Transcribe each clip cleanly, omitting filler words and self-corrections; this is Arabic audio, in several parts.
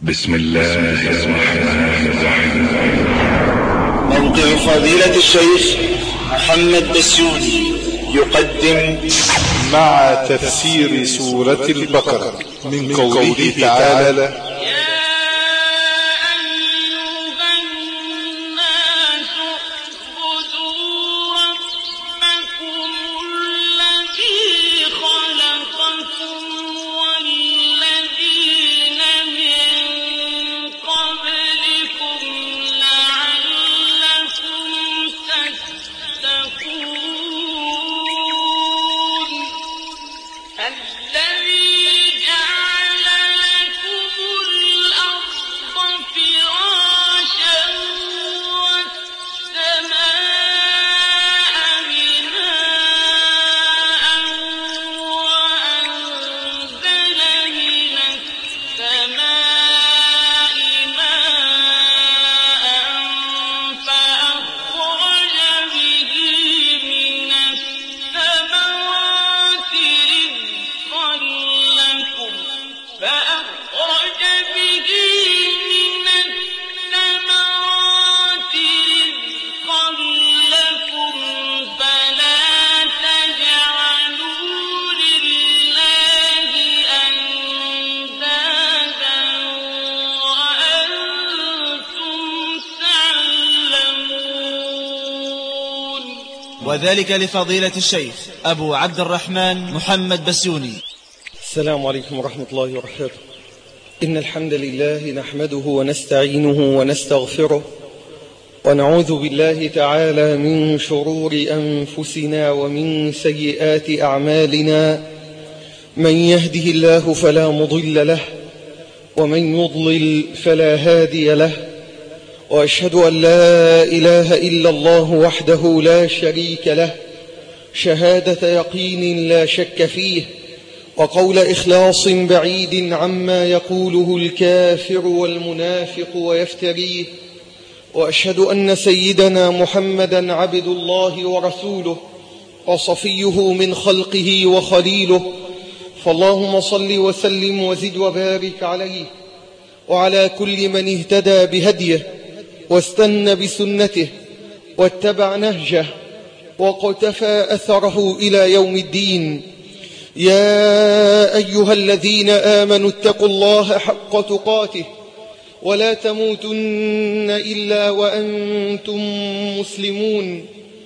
بسم الله الرحمن الرحيم. موقع فضيلة الشيخ محمد بسيوني يقدم مع تفسير سورة البقرة من قوله تعالى: وذلك لفضيلة الشيخ أبو عبد الرحمن محمد بسيوني. السلام عليكم ورحمة الله وبركاته. إن الحمد لله نحمده ونستعينه ونستغفره، ونعوذ بالله تعالى من شرور أنفسنا ومن سيئات أعمالنا. من يهده الله فلا مضل له، ومن يضلل فلا هادي له، وأشهد أن لا إله إلا الله وحده لا شريك له شهادة يقين لا شك فيه، وقول إخلاص بعيد عما يقوله الكافر والمنافق ويفتريه. وأشهد أن سيدنا محمدا عبد الله ورسوله وصفيه من خلقه وخليله، فاللهم صل وسلم وزد وبارك عليه وعلى كل من اهتدى بهديه واستنى بسنته واتبع نهجه وقتفى أثره إلى يوم الدين. يا أيها الذين آمنوا اتقوا الله حق تقاته ولا تموتن إلا وأنتم مسلمون.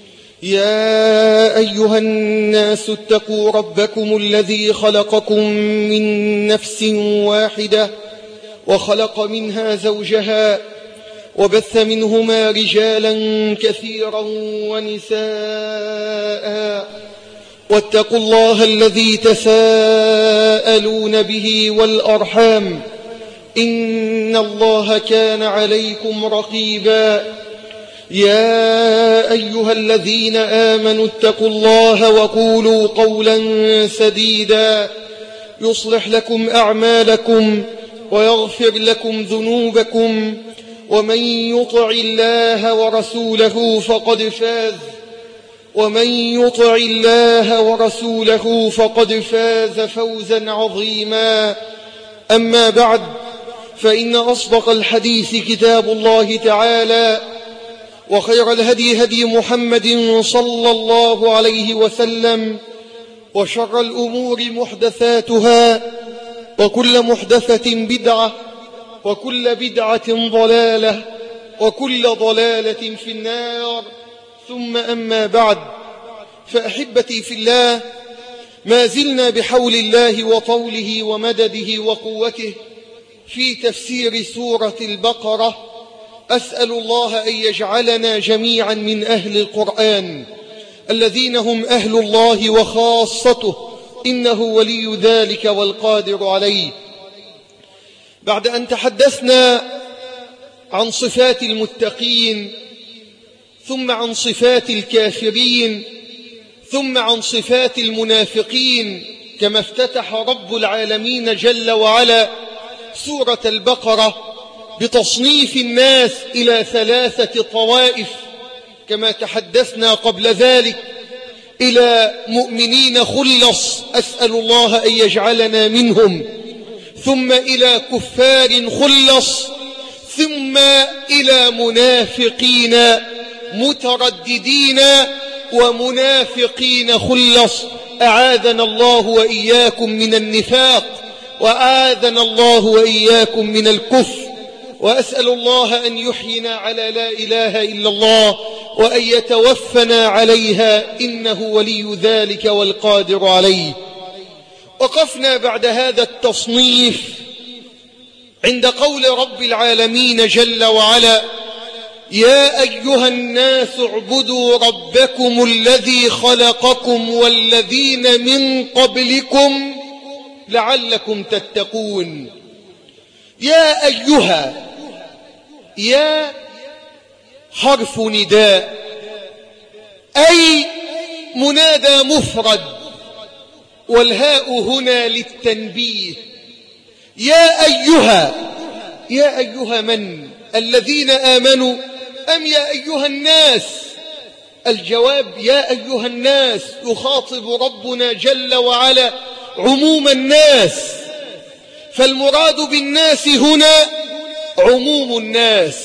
يا أيها الناس اتقوا ربكم الذي خلقكم من نفس واحدة وخلق منها زوجها وبث منهما رجالا كثيرا ونساء، واتقوا الله الذي تساءلون به والأرحام، إن الله كان عليكم رقيبا. يا أيها الذين آمنوا اتقوا الله وقولوا قولا سديدا يصلح لكم أعمالكم ويغفر لكم ذنوبكم، ومن يطع الله ورسوله فقد فاز فوزا عظيما. أما بعد، فإن أصدق الحديث كتاب الله تعالى، وخير الهدي هدي محمد صلى الله عليه وسلم، وشر الأمور محدثاتها، وكل محدثة بدعة، وكل بدعة ضلالة، وكل ضلالة في النار. ثم أما بعد، فأحبتي في الله، ما زلنا بحول الله وطوله ومدده وقوته في تفسير سورة البقرة. أسأل الله أن يجعلنا جميعا من أهل القرآن الذين هم أهل الله وخاصته، إنه ولي ذلك والقادر عليه. بعد أن تحدثنا عن صفات المتقين، ثم عن صفات الكافرين، ثم عن صفات المنافقين، كما افتتح رب العالمين جل وعلا سورة البقرة بتصنيف الناس إلى 3 طوائف، كما تحدثنا قبل ذلك إلى مؤمنين خلص، أسأل الله أن يجعلنا منهم، ثم إلى كفار خلص، ثم إلى منافقين مترددين ومنافقين خلص. أعاذنا الله وإياكم من النفاق، وأعاذنا الله وإياكم من الكفر. وأسأل الله أن يحيينا على لا إله إلا الله، وأن يتوفنا عليها، إنه ولي ذلك والقادر عليه. وقفنا بعد هذا التصنيف عند قول رب العالمين جل وعلا: يا أيها الناس اعبدوا ربكم الذي خلقكم والذين من قبلكم لعلكم تتقون. يا أيها، يا حرف نداء، أي منادى مفرد، والهاء هنا للتنبيه. يا أيها، يا أيها من؟ الذين آمنوا أم يا أيها الناس؟ الجواب يا أيها الناس. يخاطب ربنا جل وعلا عموم الناس، فالمراد بالناس هنا عموم الناس،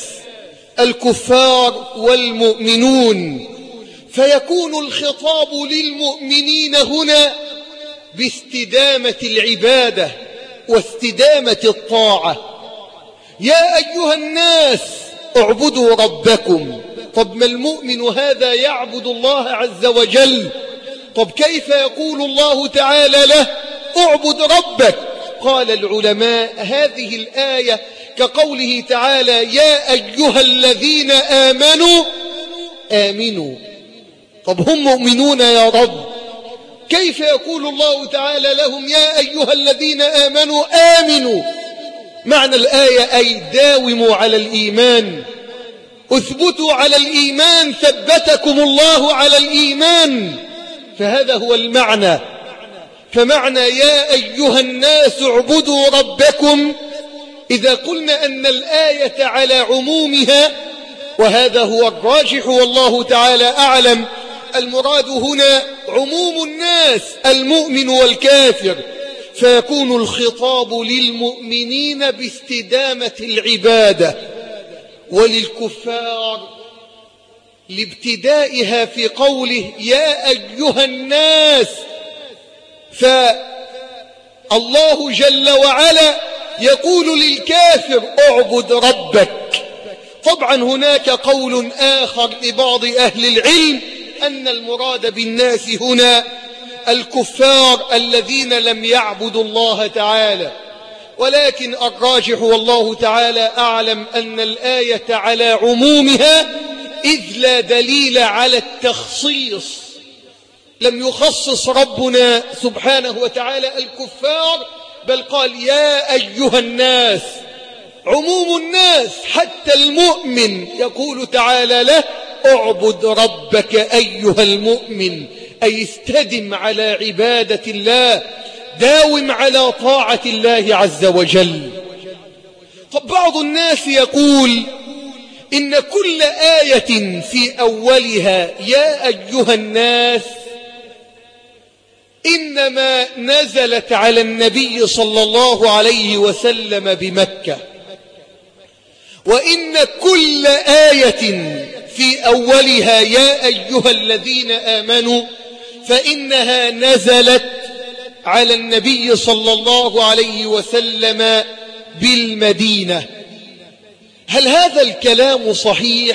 الكفار والمؤمنون، فيكون الخطاب للمؤمنين هنا باستدامة العبادة واستدامة الطاعة. يا أيها الناس اعبدوا ربكم. طب ما المؤمن هذا يعبد الله عز وجل، طب كيف يقول الله تعالى له اعبد ربك؟ قال العلماء هذه الآية كقوله تعالى يا أيها الذين آمنوا آمنوا. طب هم مؤمنون يا رب، كيف يقول الله تعالى لهم يا أيها الذين آمنوا آمنوا؟ معنى الآية أي داوموا على الإيمان، اثبتوا على الإيمان ثبتكم الله على الإيمان، فهذا هو المعنى. فمعنى يا أيها الناس اعبدوا ربكم، إذا قلنا أن الآية على عمومها، وهذا هو الراجح والله تعالى أعلم، المراد هنا عموم الناس المؤمن والكافر، فيكون الخطاب للمؤمنين باستدامة العبادة، وللكفار لابتدائها في قوله يا أيها الناس. فالله جل وعلا يقول للكافر اعبد ربك. طبعا هناك قول آخر لبعض أهل العلم أن المراد بالناس هنا الكفار الذين لم يعبدوا الله تعالى، ولكن الراجح والله تعالى أعلم أن الآية على عمومها، إذ لا دليل على التخصيص. لم يخصص ربنا سبحانه وتعالى الكفار، بل قال يا أيها الناس، عموم الناس، حتى المؤمن يقول تعالى له اعبد ربك أيها المؤمن، أي استدم على عبادة الله، داوم على طاعة الله عز وجل. طب بعض الناس يقول إن كل آية في أولها يا أيها الناس إنما نزلت على النبي صلى الله عليه وسلم بمكة، وإن كل آية في أولها يا أيها الذين آمنوا فإنها نزلت على النبي صلى الله عليه وسلم بالمدينة. هل هذا الكلام صحيح؟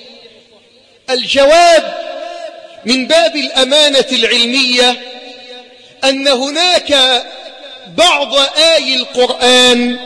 الجواب من باب الأمانة العلمية أن هناك بعض آي القرآن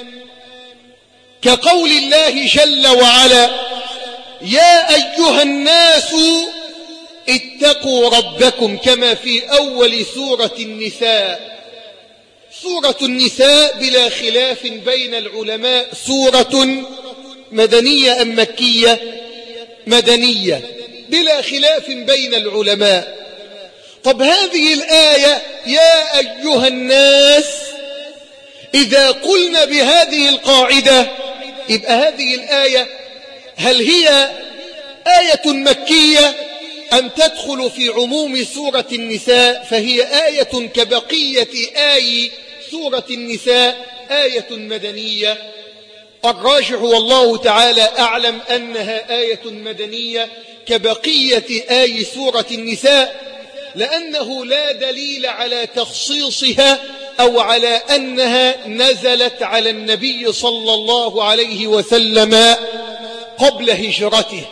كقول الله جل وعلا يا أيها الناس اتقوا ربكم، كما في أول سورة النساء. سورة النساء بلا خلاف بين العلماء سورة مدنية أم مكية؟ مدنية بلا خلاف بين العلماء. طب هذه الآية يا أيها الناس، إذا قلنا بهذه القاعدة يبقى هذه الآية هل هي آية مكية أم تدخل في عموم سورة النساء؟ فهي آية كبقية آي سورة النساء، آية مدنية؟ الراجح والله تعالى أعلم أنها آية مدنية كبقية آي سورة النساء، لأنه لا دليل على تخصيصها أو على أنها نزلت على النبي صلى الله عليه وسلم قبل هجرته.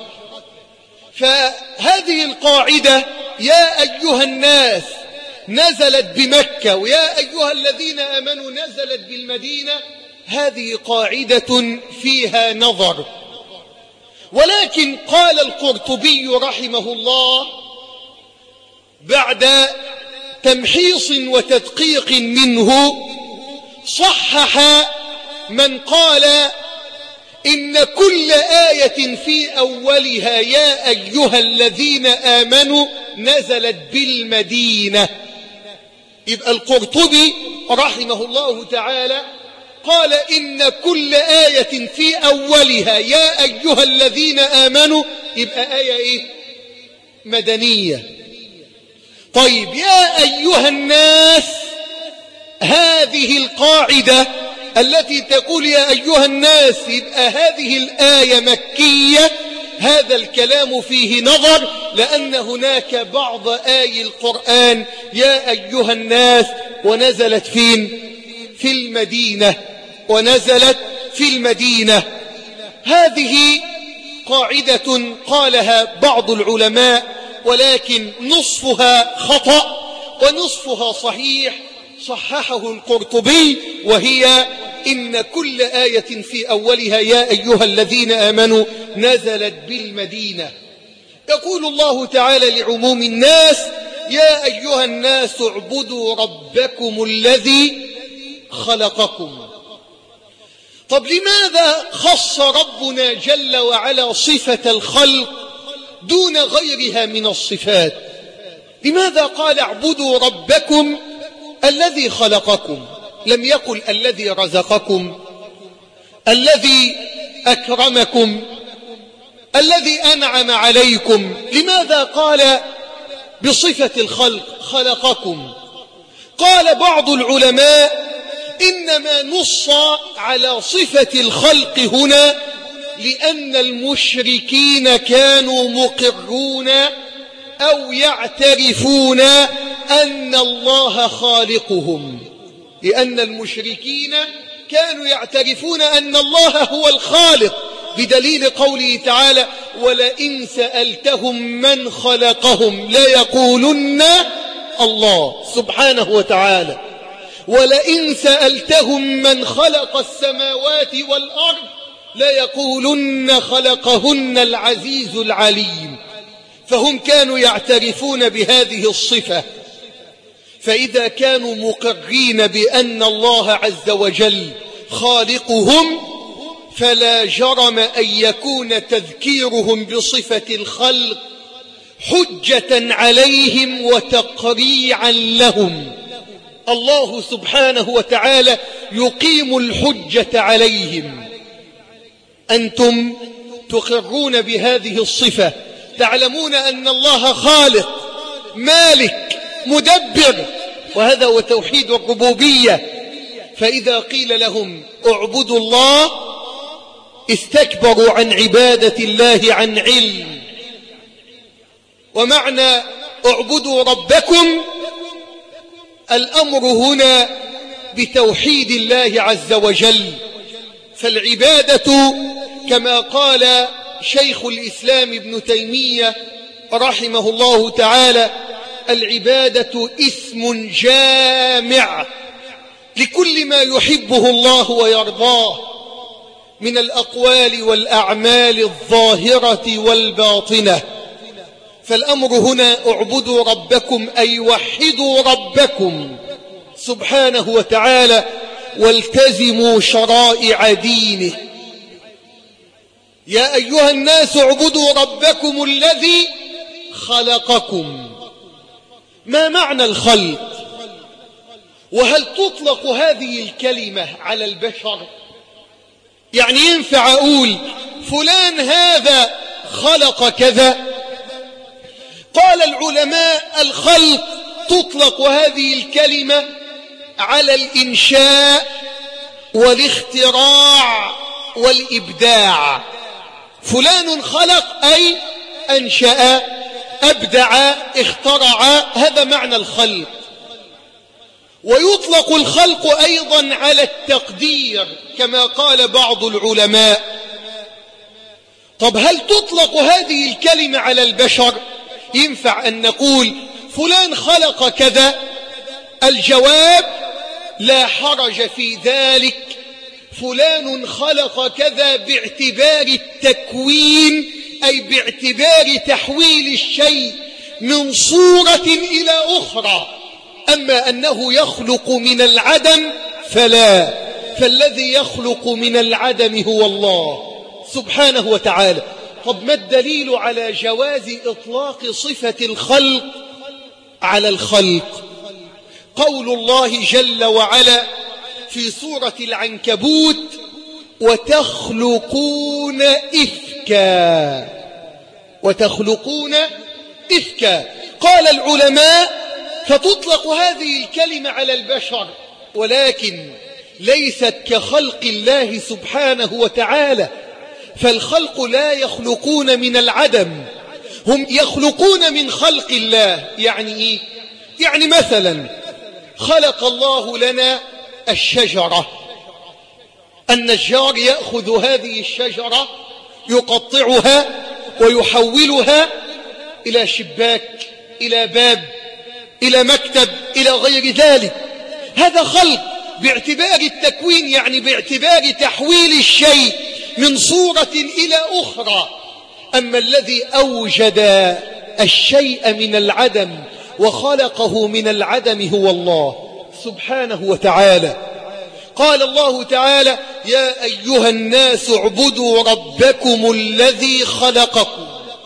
فهذه القاعدة يا أيها الناس نزلت بمكة ويا أيها الذين آمنوا نزلت بالمدينة، هذه قاعدة فيها نظر. ولكن قال القرطبي رحمه الله بعد تمحيص وتدقيق منه، صحح من قال إن كل آية في أولها يا أيها الذين آمنوا نزلت بالمدينة. يبقى القرطبي رحمه الله تعالى قال إن كل آية في أولها يا أيها الذين آمنوا يبقى آية إيه؟ مدنية. طيب يا أيها الناس، هذه القاعدة التي تقول يا أيها الناس يبقى هذه الآية مكية، هذا الكلام فيه نظر، لأن هناك بعض آي القرآن يا أيها الناس ونزلت فين؟ في المدينة، ونزلت في المدينة. هذه قاعدة قالها بعض العلماء، ولكن نصفها خطأ ونصفها صحيح، صححه القرطبي، وهي إن كل آية في أولها يا أيها الذين آمنوا نزلت بالمدينة. يقول الله تعالى لعموم الناس يا أيها الناس اعبدوا ربكم الذي خلقكم. طب لماذا خص ربنا جل وعلا صفة الخلق دون غيرها من الصفات؟ لماذا قال اعبدوا ربكم الذي خلقكم؟ لم يقل الذي رزقكم، الذي أكرمكم، الذي أنعم عليكم. لماذا قال بصفة الخلق خلقكم؟ قال بعض العلماء إنما نص على صفة الخلق هنا لأن المشركين كانوا مقرون أو يعترفون أن الله خالقهم، لأن المشركين كانوا يعترفون أن الله هو الخالق، بدليل قوله تعالى ولئن سألتهم من خلقهم ليقولن الله سبحانه وتعالى، ولئن سألتهم من خلق السماوات والأرض ليقولن خلقهن العزيز العليم. فهم كانوا يعترفون بهذه الصفة، فإذا كانوا مقرين بأن الله عز وجل خالقهم فلا جرم أن يكون تذكيرهم بصفة الخلق حجة عليهم وتقريعا لهم. الله سبحانه وتعالى يقيم الحجة عليهم. أنتم تقرون بهذه الصفة، تعلمون أن الله خالق مالك مدبر، وهذا هو توحيد الربوبية. فإذا قيل لهم اعبدوا الله استكبروا عن عبادة الله عن علم. ومعنى اعبدوا ربكم الأمر هنا بتوحيد الله عز وجل. فالعبادة كما قال شيخ الإسلام ابن تيمية رحمه الله تعالى العبادة اسم جامع لكل ما يحبه الله ويرضاه من الأقوال والأعمال الظاهرة والباطنة. فالأمر هنا اعبدوا ربكم أي وحدوا ربكم سبحانه وتعالى والتزموا شرائع دينه. يا أيها الناس اعبدوا ربكم الذي خلقكم. ما معنى الخلق؟ وهل تطلق هذه الكلمة على البشر؟ يعني ينفع أقول فلان هذا خلق كذا؟ قال العلماء الخلق تطلق هذه الكلمة على الإنشاء والاختراع والإبداع. فلان خلق أي أنشأ، أبدع، اخترع، هذا معنى الخلق. ويطلق الخلق أيضا على التقدير كما قال بعض العلماء. طب هل تطلق هذه الكلمة على البشر؟ ينفع أن نقول فلان خلق كذا؟ الجواب لا حرج في ذلك. فلان خلق كذا باعتبار التكوين، أي باعتبار تحويل الشيء من صورة إلى أخرى. أما أنه يخلق من العدم فلا، فالذي يخلق من العدم هو الله سبحانه وتعالى. طب ما الدليل على جواز إطلاق صفة الخلق على الخلق؟ قول الله جل وعلا في سورة العنكبوت: وتخلقون إفكا. وتخلقون إفكا. قال العلماء: فتطلق هذه الكلمة على البشر، ولكن ليست كخلق الله سبحانه وتعالى، فالخلق لا يخلقون من العدم، هم يخلقون من خلق الله. يعني إيه؟ يعني مثلا خلق الله لنا الشجرة، النجار يأخذ هذه الشجرة يقطعها ويحولها إلى شباك، إلى باب، إلى مكتب، إلى غير ذلك. هذا خلق باعتبار التكوين، يعني باعتبار تحويل الشيء من صورة إلى أخرى. أما الذي أوجد الشيء من العدم وخلقه من العدم هو الله سبحانه وتعالى. قال الله تعالى: يا أيها الناس اعبدوا ربكم الذي خلقكم.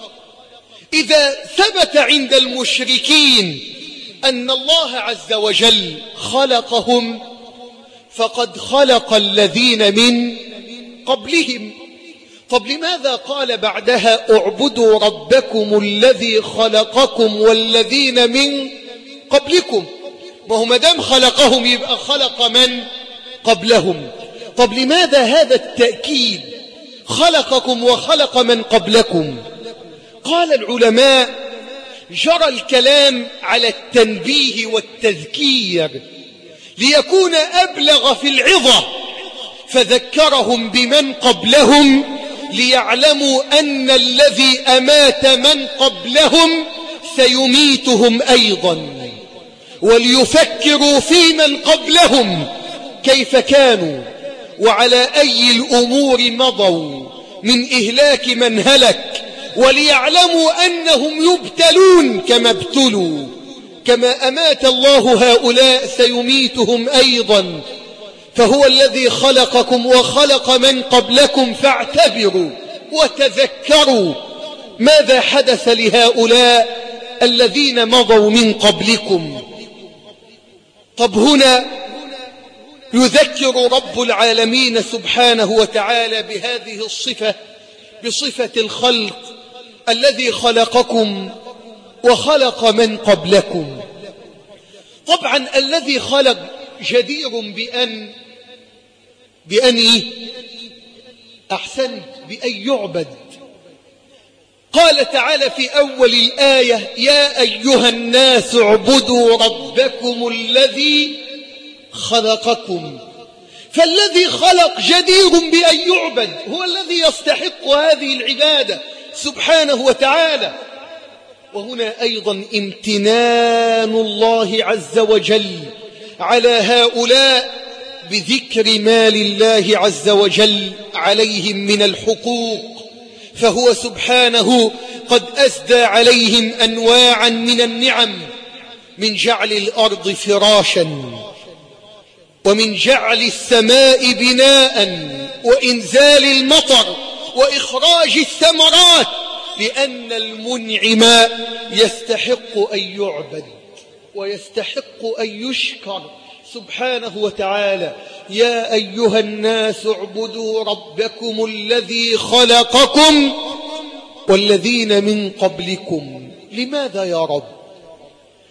إذا ثبت عند المشركين أن الله عز وجل خلقهم، فقد خلق الذين من قبلهم. طب لماذا قال بعدها اعبدوا ربكم الذي خلقكم والذين من قبلكم؟ ما هو مدام خلقهم يبقى خلق من قبلهم. طب لماذا هذا التأكيد؟ خلقكم وخلق من قبلكم. قال العلماء: جرى الكلام على التنبيه والتذكير ليكون أبلغ في العظة، فذكرهم بمن قبلهم ليعلموا أن الذي أمات من قبلهم سيميتهم أيضا، وليفكروا في من قبلهم كيف كانوا وعلى أي الأمور مضوا من إهلاك من هلك، وليعلموا أنهم يبتلون كما ابتلوا، كما أمات الله هؤلاء سيميتهم أيضا. فهو الذي خلقكم وخلق من قبلكم، فاعتبروا وتذكروا ماذا حدث لهؤلاء الذين مضوا من قبلكم. طب هنا يذكر رب العالمين سبحانه وتعالى بهذه الصفة، بصفة الخلق، الذي خلقكم وخلق من قبلكم. طبعا الذي خلق جدير بأن أحسنت بأن يعبد. قال تعالى في أول الآية: يا أيها الناس اعبدوا ربكم الذي خلقكم. فالذي خلق جدير بأن يعبد، هو الذي يستحق هذه العبادة سبحانه وتعالى. وهنا أيضا امتنان الله عز وجل على هؤلاء بذكر ما لله عز وجل عليهم من الحقوق، فهو سبحانه قد أسدى عليهم أنواعا من النعم، من جعل الأرض فراشا، ومن جعل السماء بناء، وإنزال المطر، وإخراج الثمرات، لأن المنعم يستحق أن يعبد ويستحق أن يشكر سبحانه وتعالى. يا أيها الناس اعبدوا ربكم الذي خلقكم والذين من قبلكم. لماذا يا رب؟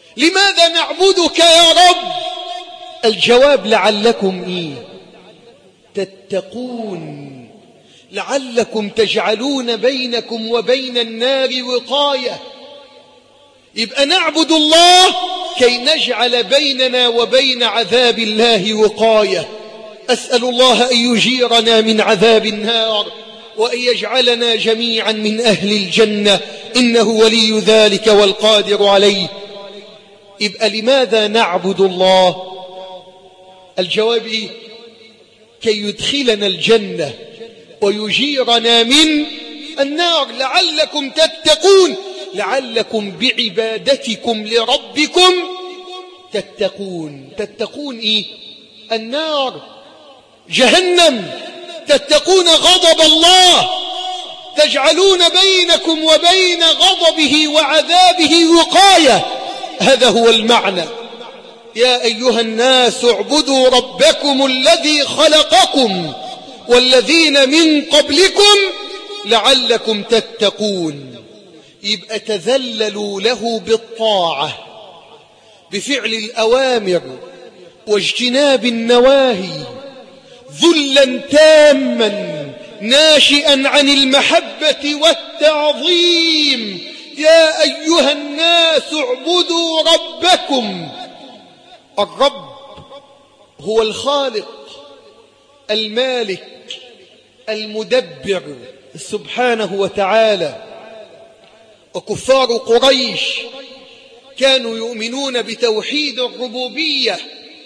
لماذا نعبدك يا رب؟ الجواب: لعلكم تتقون لعلكم تجعلون بينكم وبين النار وقاية. يبقى نعبد الله كي نجعل بيننا وبين عذاب الله وقاية. أسأل الله أن يجيرنا من عذاب النار وأن يجعلنا جميعا من أهل الجنة، إنه ولي ذلك والقادر عليه. يبقى لماذا نعبد الله؟ الجواب إيه؟ كي يدخلنا الجنة ويجيرنا من النار، لعلكم تتقون، لعلكم بعبادتكم لربكم تتقون. تتقون إيه؟ النار، جهنم، تتقون غضب الله، تجعلون بينكم وبين غضبه وعذابه وقاية. هذا هو المعنى. يا أيها الناس اعبدوا ربكم الذي خلقكم والذين من قبلكم لعلكم تتقون. يبقى تذللوا له بالطاعة بفعل الأوامر واجتناب النواهي ذلا تاما ناشئا عن المحبة والتعظيم. يا أيها الناس اعبدوا ربكم. الرب هو الخالق المالك المدبر سبحانه وتعالى. وكفار قريش كانوا يؤمنون بتوحيد الربوبية،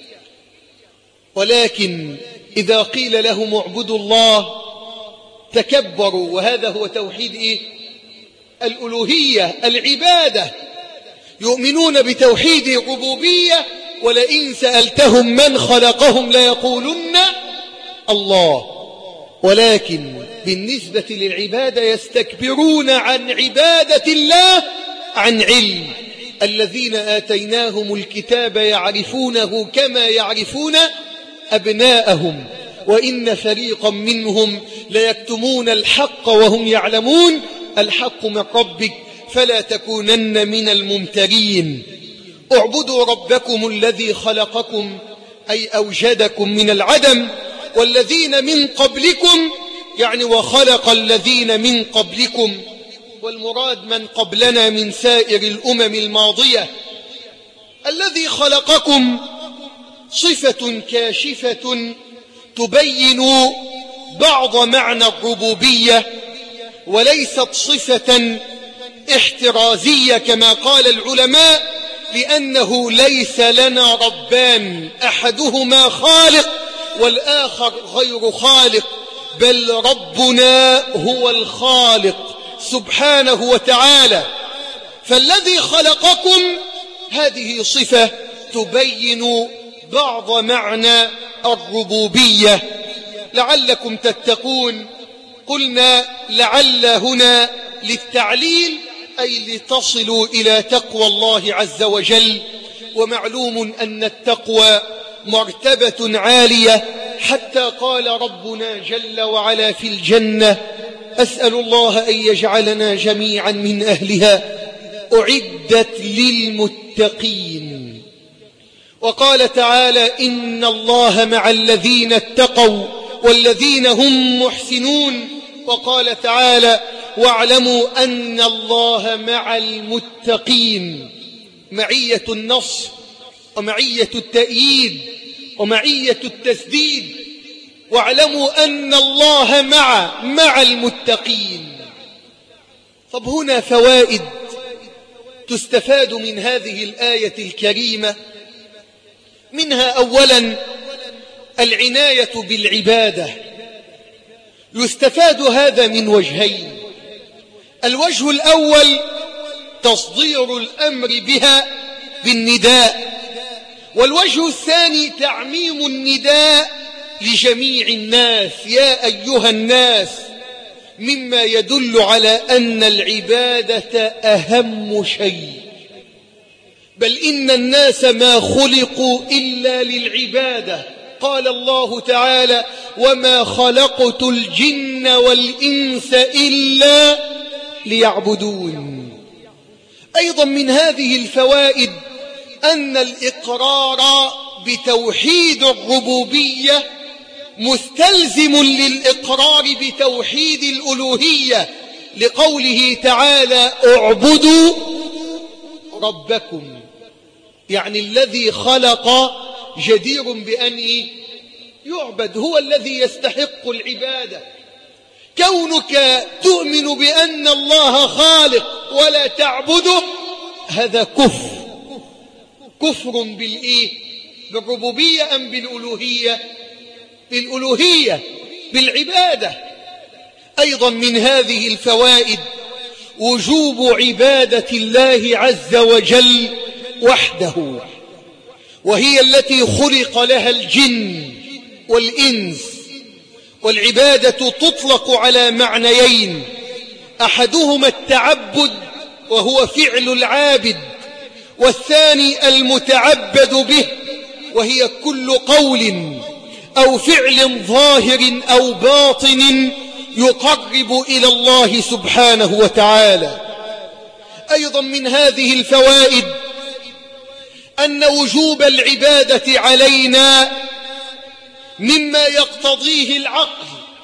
ولكن إذا قيل لهم اعبدوا الله تكبروا. وهذا هو توحيد إيه؟ الألوهية، العبادة. يؤمنون بتوحيد الربوبية، ولئن سألتهم من خلقهم ليقولن الله. ولكن بالنسبة للعبادة يستكبرون عن عبادة الله عن علم. الذين آتيناهم الكتاب يعرفونه كما يعرفون أبناءهم وإن فريقا منهم ليكتمون الحق وهم يعلمون. الحق من ربك فلا تكونن من الممترين. اعبدوا ربكم الذي خلقكم أي أوجدكم من العدم، والذين من قبلكم يعني وخلق الذين من قبلكم، والمراد من قبلنا من سائر الأمم الماضية. الذي خلقكم صفة كاشفة تبين بعض معنى الربوبية، وليست صفة احترازية كما قال العلماء، لأنه ليس لنا ربان أحدهما خالق والآخر غير خالق، بل ربنا هو الخالق سبحانه وتعالى. فالذي خلقكم هذه صفة تبين بعض معنى الربوبية. لعلكم تتقون. قلنا لعل هنا للتعليل أي لتصلوا إلى تقوى الله عز وجل. ومعلوم أن التقوى مرتبة عالية، حتى قال ربنا جل وعلا في الجنة: أسأل الله أن يجعلنا جميعا من أهلها، أعدت للمتقين. وقال تعالى: إن الله مع الذين اتقوا والذين هم محسنون. وقال تعالى: واعلموا أن الله مع المتقين. معية النصر ومعية التأييد ومعية التسديد. واعلموا أن الله مع المتقين. طب هنا فوائد تستفاد من هذه الآية الكريمة. منها أولا العناية بالعبادة. يستفاد هذا من وجهين. الوجه الأول تصدير الأمر بها بالنداء، والوجه الثاني تعميم النداء لجميع الناس: يا أيها الناس، مما يدل على أن العبادة أهم شيء. بل إن الناس ما خلقوا إلا للعبادة. قال الله تعالى: وما خلقت الجن والإنس إلا ليعبدون. أيضا من هذه الفوائد أن الإقرار بتوحيد الربوبية مستلزم للإقرار بتوحيد الألوهية لقوله تعالى اعبدوا ربكم، يعني الذي خلق جدير بأن يعبد، هو الذي يستحق العبادة. كونك تؤمن بأن الله خالق ولا تعبده هذا كفر بالربوبية أم بالألوهية؟ بالألوهية، بالعبادة. أيضا من هذه الفوائد وجوب عبادة الله عز وجل وحده، وهي التي خلق لها الجن والإنس. والعبادة تطلق على معنيين: أحدهما التعبد وهو فعل العابد، والثاني المتعبد به وهي كل قول أو فعل ظاهر أو باطن يقرب إلى الله سبحانه وتعالى. أيضا من هذه الفوائد أن وجوب العبادة علينا مما يقتضيه العقل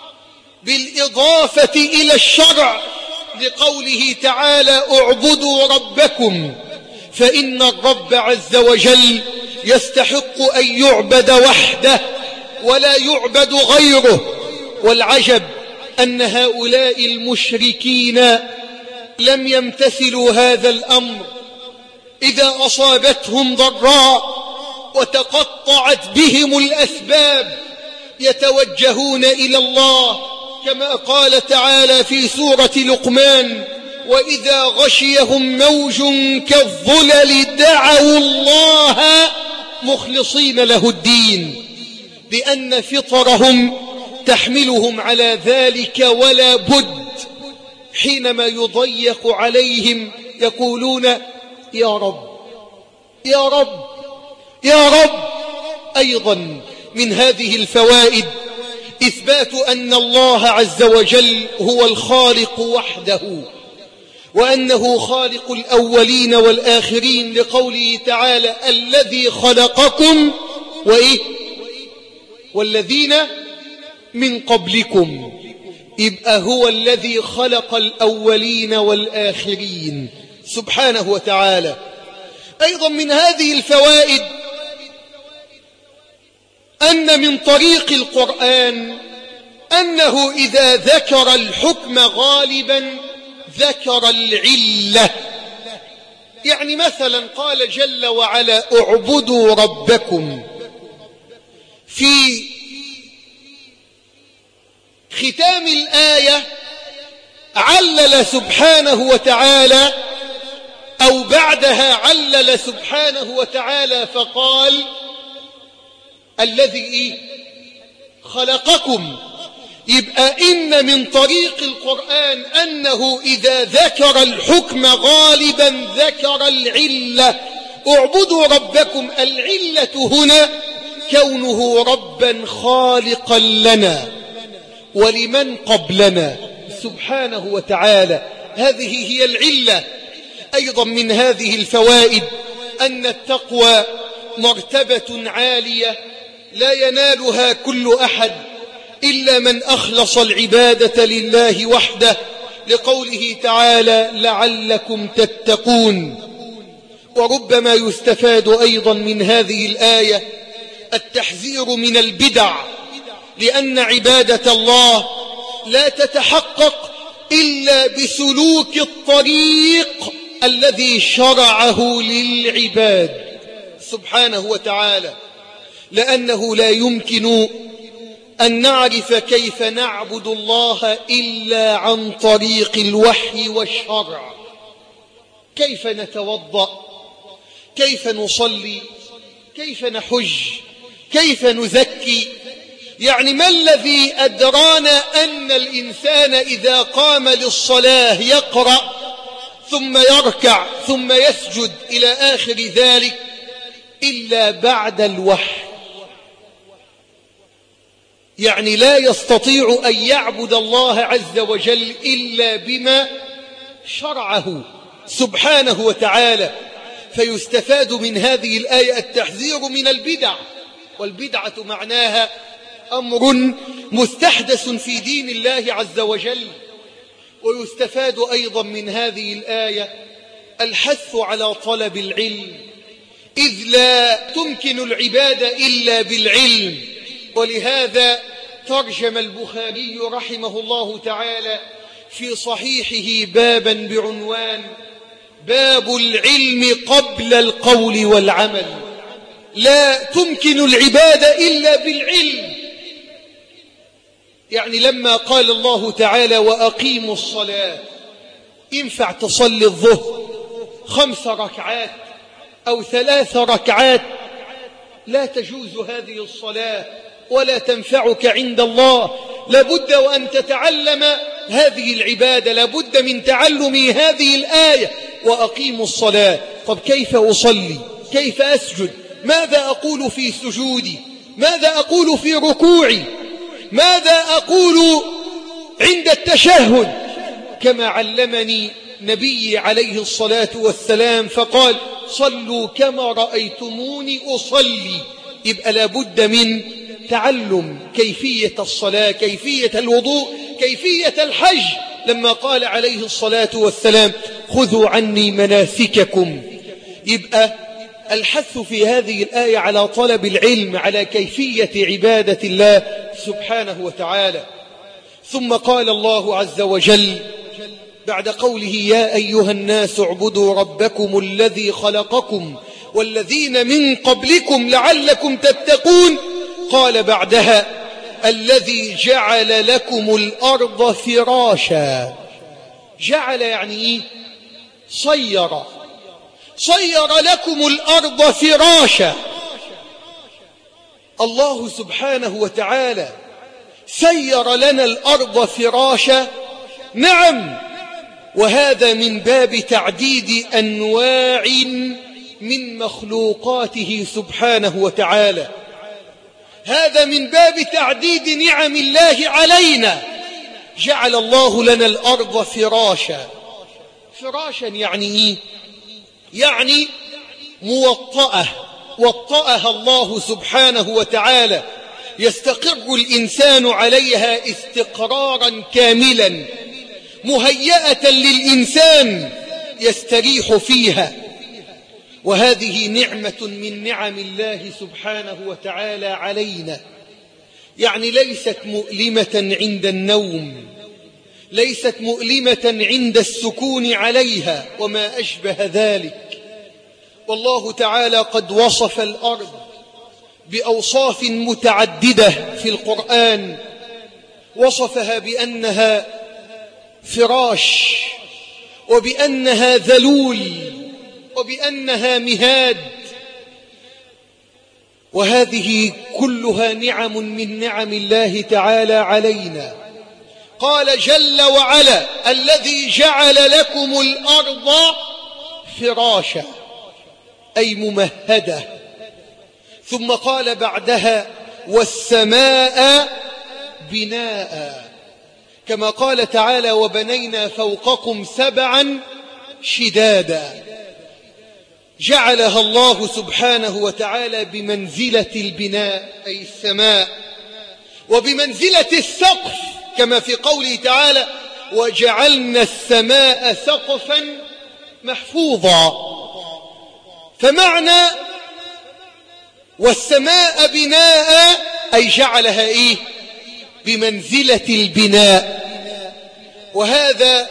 بالإضافة إلى الشرع، لقوله تعالى اعبدوا ربكم، فإن الرب عز وجل يستحق أن يعبد وحده ولا يعبد غيره. والعجب أن هؤلاء المشركين لم يمتثلوا هذا الأمر. إذا أصابتهم ضراء وتقطعت بهم الأسباب يتوجهون إلى الله، كما قال تعالى في سورة لقمان: وإذا غشيهم موج كالظلل دعوا الله مخلصين له الدين، لأن فطرهم تحملهم على ذلك، ولا بد حينما يضيق عليهم يقولون يا رب يا رب يا رب. أيضا من هذه الفوائد إثبات أن الله عز وجل هو الخالق وحده، وأنه خالق الأولين والآخرين، لقوله تعالى: الذي خلقكم والذين من قبلكم. يبقى هو الذي خلق الأولين والآخرين سبحانه وتعالى. أيضا من هذه الفوائد أن من طريق القرآن أنه إذا ذكر الحكم غالبا ذكر العلة. يعني مثلا قال جل وعلا اعبدوا ربكم، في ختام الآية علل سبحانه وتعالى، أو بعدها علل سبحانه وتعالى فقال: الذي خلقكم. يبقى إن من طريق القرآن أنه إذا ذكر الحكم غالبا ذكر العلة. اعبدوا ربكم، العلة هنا كونه ربا خالقا لنا ولمن قبلنا سبحانه وتعالى، هذه هي العلة. أيضا من هذه الفوائد أن التقوى مرتبة عالية لا ينالها كل أحد إلا من أخلص العبادة لله وحده، لقوله تعالى: لعلكم تتقون. وربما يستفاد أيضا من هذه الآية التحذير من البدع، لأن عبادة الله لا تتحقق إلا بسلوك الطريق الذي شرعه للعباد سبحانه وتعالى، لأنه لا يمكن أن نعرف كيف نعبد الله إلا عن طريق الوحي والشرع. كيف نتوضأ، كيف نصلي، كيف نحج، كيف نزكي. يعني ما الذي أدرانا أن الإنسان إذا قام للصلاة يقرأ ثم يركع ثم يسجد إلى آخر ذلك إلا بعد الوحي؟ يعني لا يستطيع أن يعبد الله عز وجل إلا بما شرعه سبحانه وتعالى. فيستفاد من هذه الآية التحذير من البدع، والبدعة معناها أمر مستحدث في دين الله عز وجل. ويستفاد أيضا من هذه الآية الحث على طلب العلم، إذ لا تمكن العبادة إلا بالعلم. ولهذا ترجم البخاري رحمه الله تعالى في صحيحه بابا بعنوان باب العلم قبل القول والعمل. لا تمكن العبادة إلا بالعلم. يعني لما قال الله تعالى وأقيموا الصلاة، ينفع تصلي الظهر 5 ركعات أو 3 ركعات؟ لا تجوز هذه الصلاة ولا تنفعك عند الله. لابد وأن تتعلم هذه العبادة، لابد من تعلم هذه الآية وأقيموا الصلاة. طب كيف أصلي؟ كيف أسجد؟ ماذا أقول في سجودي؟ ماذا أقول في ركوعي؟ ماذا أقول عند التشهد؟ كما علمني نبي عليه الصلاة والسلام فقال صلوا كما رأيتموني أصلي. يبقى لابد من تعلم كيفية الصلاة، كيفية الوضوء، كيفية الحج. لما قال عليه الصلاة والسلام خذوا عني مناسككم. يبقى الحث في هذه الآية على طلب العلم، على كيفية عبادة الله سبحانه وتعالى. ثم قال الله عز وجل بعد قوله يا أيها الناس اعبدوا ربكم الذي خلقكم والذين من قبلكم لعلكم تتقون، قال بعدها الذي جعل لكم الأرض فراشا. جعل يعني إيه؟ صير لكم الأرض فراشا. الله سبحانه وتعالى سير لنا الأرض فراشا. نعم، وهذا من باب تعديد أنواع من مخلوقاته سبحانه وتعالى. هذا من باب تعديد نعم الله علينا. جعل الله لنا الأرض فراشا. فراشا يعني إيه؟ يعني موطأة، وطأها الله سبحانه وتعالى يستقر الإنسان عليها استقرارا كاملا، مهيئة للإنسان يستريح فيها. وهذه نعمة من نعم الله سبحانه وتعالى علينا. يعني ليست مؤلمة عند النوم، ليست مؤلمة عند السكون عليها وما أشبه ذلك. والله تعالى قد وصف الأرض بأوصاف متعددة في القرآن. وصفها بأنها فراش، وبأنها ذلول، وبأنها مهاد. وهذه كلها نعم من نعم الله تعالى علينا. قال جل وعلا الذي جعل لكم الأرض فراشا أي ممهدة. ثم قال بعدها والسماء بناء، كما قال تعالى وبنينا فوقكم 7 شدادا. جعلها الله سبحانه وتعالى بمنزلة البناء أي السماء، وبمنزلة السقف كما في قوله تعالى وجعلنا السماء سقفا محفوظا. فمعنى والسماء بناء أي جعلها إيه؟ بمنزلة البناء. وهذا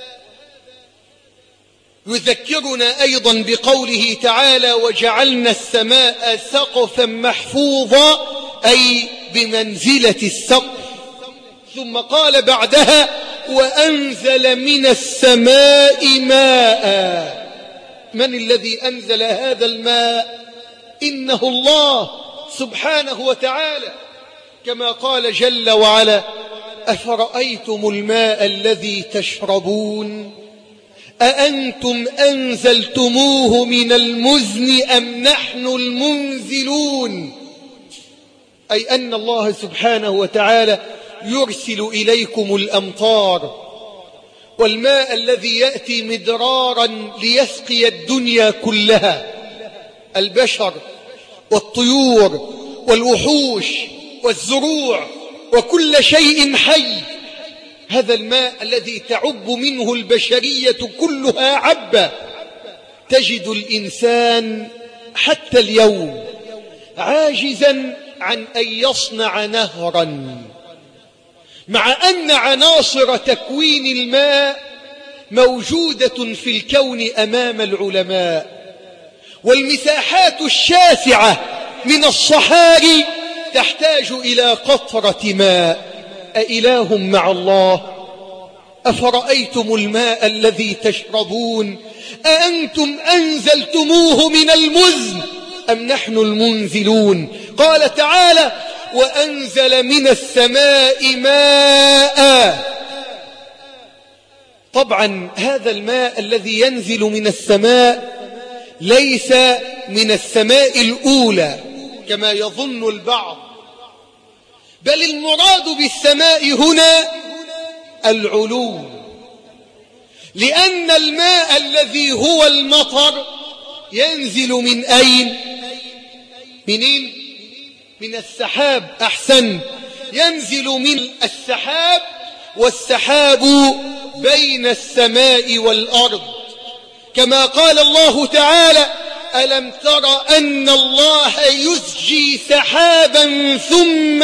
يذكرنا أيضا بقوله تعالى وجعلنا السماء سقفا محفوظا أي بمنزلة السقف. ثم قال بعدها وأنزل من السماء ماء. من الذي أنزل هذا الماء؟ إنه الله سبحانه وتعالى، كما قال جل وعلا أفرأيتم الماء الذي تشربون أأنتم أنزلتموه من المزن أم نحن المنزلون. أي أن الله سبحانه وتعالى يرسل إليكم الأمطار والماء الذي يأتي مدرارا ليسقي الدنيا كلها، البشر والطيور والوحوش والزروع وكل شيء حي. هذا الماء الذي تعب منه البشرية كلها عبا. تجد الإنسان حتى اليوم عاجزا عن أن يصنع نهرا، مع أن عناصر تكوين الماء موجودة في الكون أمام العلماء، والمساحات الشاسعة من الصحاري تحتاج إلى قطرة ماء. أإله مع الله؟ أفرأيتم الماء الذي تشربون أأنتم أنزلتموه من المزن أم نحن المنزلون؟ قال تعالى: وأنزل من السماء ماء. طبعا هذا الماء الذي ينزل من السماء ليس من السماء الأولى كما يظن البعض، بل المراد بالسماء هنا العلو، لأن الماء الذي هو المطر ينزل من أين؟ منين؟ من السحاب. أحسن، ينزل من السحاب، والسحاب بين السماء والأرض، كما قال الله تعالى: ألم تر أن الله يزجي سحابا ثم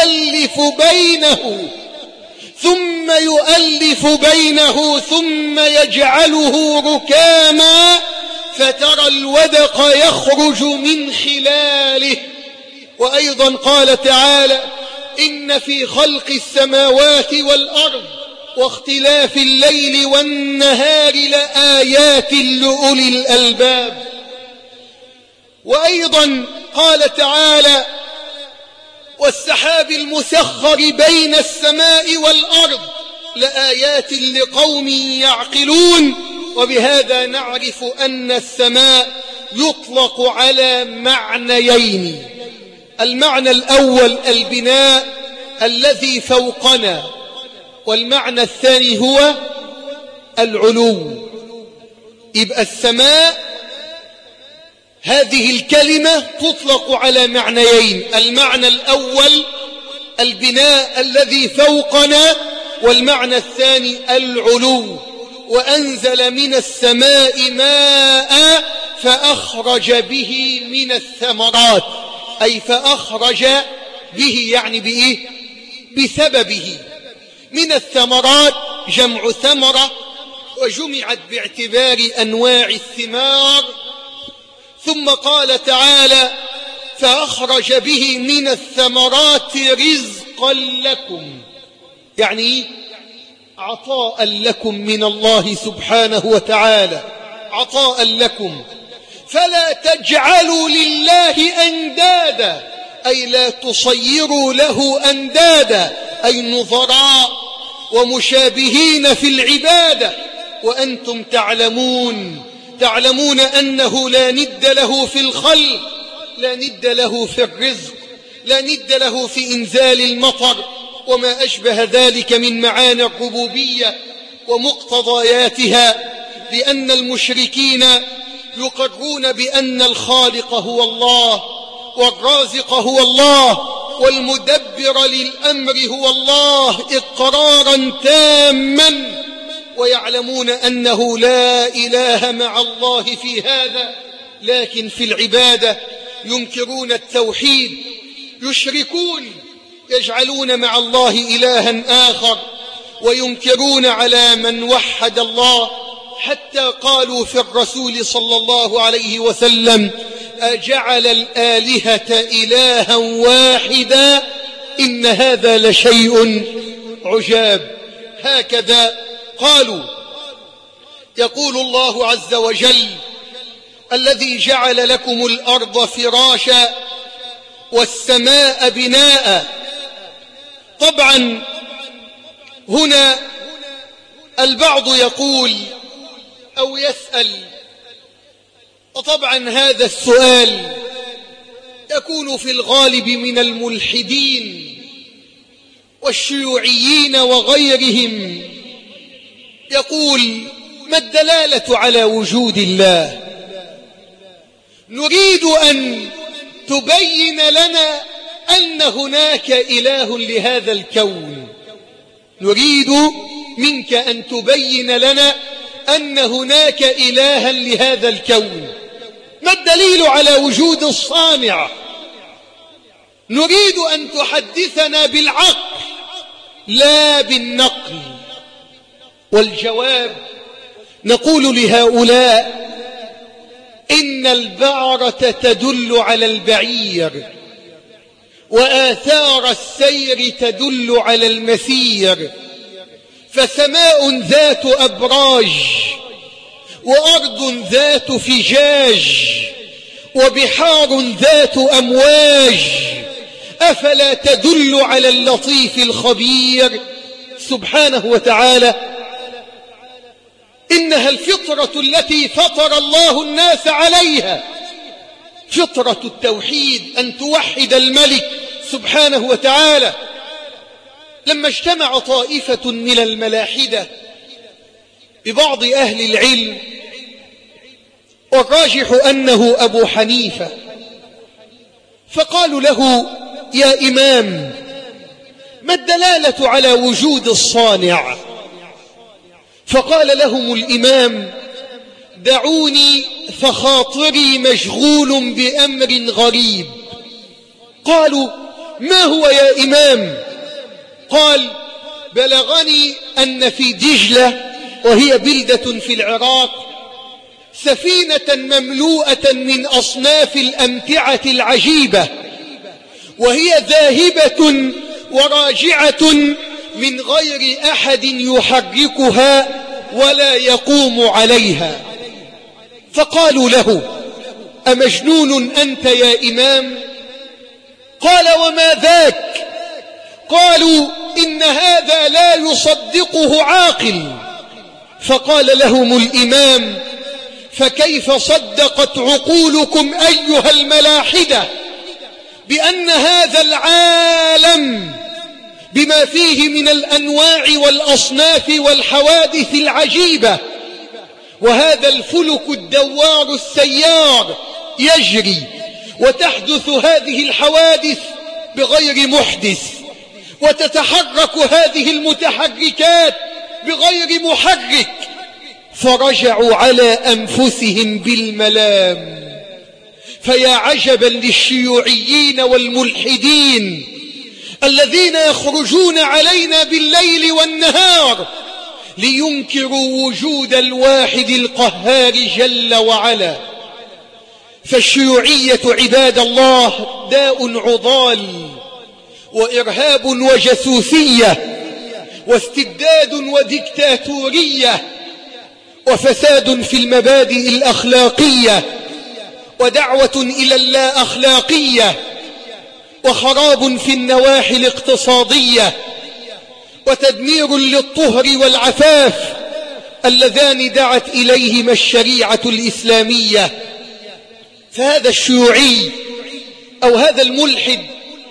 يؤلف بينه ثم يجعله ركاما فترى الودق يخرج من خلاله. وأيضا قال تعالى: إن في خلق السماوات والأرض واختلاف الليل والنهار لآيات لأولي الألباب. وأيضا قال تعالى: والسحاب المسخر بين السماء والأرض لآيات لقوم يعقلون. وبهذا نعرف أن السماء يطلق على معنيين: المعنى الأول البناء الذي فوقنا، والمعنى الثاني هو العلو. يبقى السماء هذه الكلمة تطلق على معنيين: المعنى الأول البناء الذي فوقنا، والمعنى الثاني العلو. وأنزل من السماء ماء فأخرج به من الثمرات، أي فأخرج به يعني بإيه؟ بسببه. من الثمرات جمع ثمرة، وجمعت باعتبار أنواع الثمار. ثم قال تعالى: فأخرج به من الثمرات رزقا لكم، يعني عطاء لكم من الله سبحانه وتعالى، عطاء لكم. فلا تجعلوا لله أندادا، أي لا تصيروا له أندادا، أي نظراء ومشابهين في العبادة، وأنتم تعلمون أنه لا ند له في الخلق، لا ند له في الرزق، لا ند له في إنزال المطر، وما أشبه ذلك من معاني الربوبية ومقتضياتها. لأن المشركين يقرون بأن الخالق هو الله، والرازق هو الله، والمدبر للأمر هو الله إقرارا تاما، ويعلمون أنه لا إله مع الله في هذا. لكن في العبادة ينكرون التوحيد، يشركون، يجعلون مع الله إلها آخر، وينكرون على من وحد الله، حتى قالوا في الرسول صلى الله عليه وسلم: أجعل الآلهة إلها واحدا إن هذا لشيء عجاب. هكذا قالوا. يقول الله عز وجل: الذي جعل لكم الأرض فراشا والسماء بناء. طبعا هنا البعض يقول أو يسأل، وطبعا هذا السؤال يكون في الغالب من الملحدين والشيوعيين وغيرهم، يقول: ما الدلالة على وجود الله؟ نريد أن تبين لنا أن هناك إله لهذا الكون. نريد منك أن تبين لنا أن هناك إلها لهذا الكون. ما الدليل على وجود الصانع؟ نريد أن تحدثنا بالعقل لا بالنقل. والجواب نقول لهؤلاء: إن البعرة تدل على البعير، وآثار السير تدل على المسير، فسماء ذات أبراج، وأرض ذات فجاج، وبحار ذات أمواج، أفلا تدل على اللطيف الخبير سبحانه وتعالى؟ إنها الفطرة التي فطر الله الناس عليها، فطرة التوحيد، أن توحد الملك سبحانه وتعالى. لما اجتمع طائفة من الملاحدة ببعض أهل العلم، والراجح أنه أبو حنيفة، فقالوا له: يا إمام، ما الدلالة على وجود الصانع؟ فقال لهم الإمام: دعوني فخاطري مشغول بأمر غريب. قالوا: ما هو يا إمام؟ قال: بلغني أن في دجلة، وهي بلدة في العراق، سفينة مملوءة من أصناف الأمتعة العجيبة، وهي ذاهبة وراجعة من غير أحد يحركها ولا يقوم عليها. فقالوا له: أمجنون أنت يا إمام؟ قال: وما ذاك؟ قالوا: إن هذا لا يصدقه عاقل. فقال لهم الإمام: فكيف صدقت عقولكم أيها الملاحدة بأن هذا العالم بما فيه من الأنواع والأصناف والحوادث العجيبة، وهذا الفلك الدوار السيار يجري، وتحدث هذه الحوادث بغير محدث، وتتحرك هذه المتحركات بغير محرك؟ فرجعوا على أنفسهم بالملام. فيا عجبا للشيوعيين والملحدين الذين يخرجون علينا بالليل والنهار لينكروا وجود الواحد القهار جل وعلا. فالشيوعية عباد الله داء عضال، وإرهاب وجاسوسية، واستبداد وديكتاتورية، وفساد في المبادئ الأخلاقية، ودعوة إلى اللا أخلاقية، وخراب في النواحي الاقتصادية، وتدمير للطهر والعفاف اللذان دعت إليهما الشريعة الإسلامية. فهذا الشيوعي أو هذا الملحد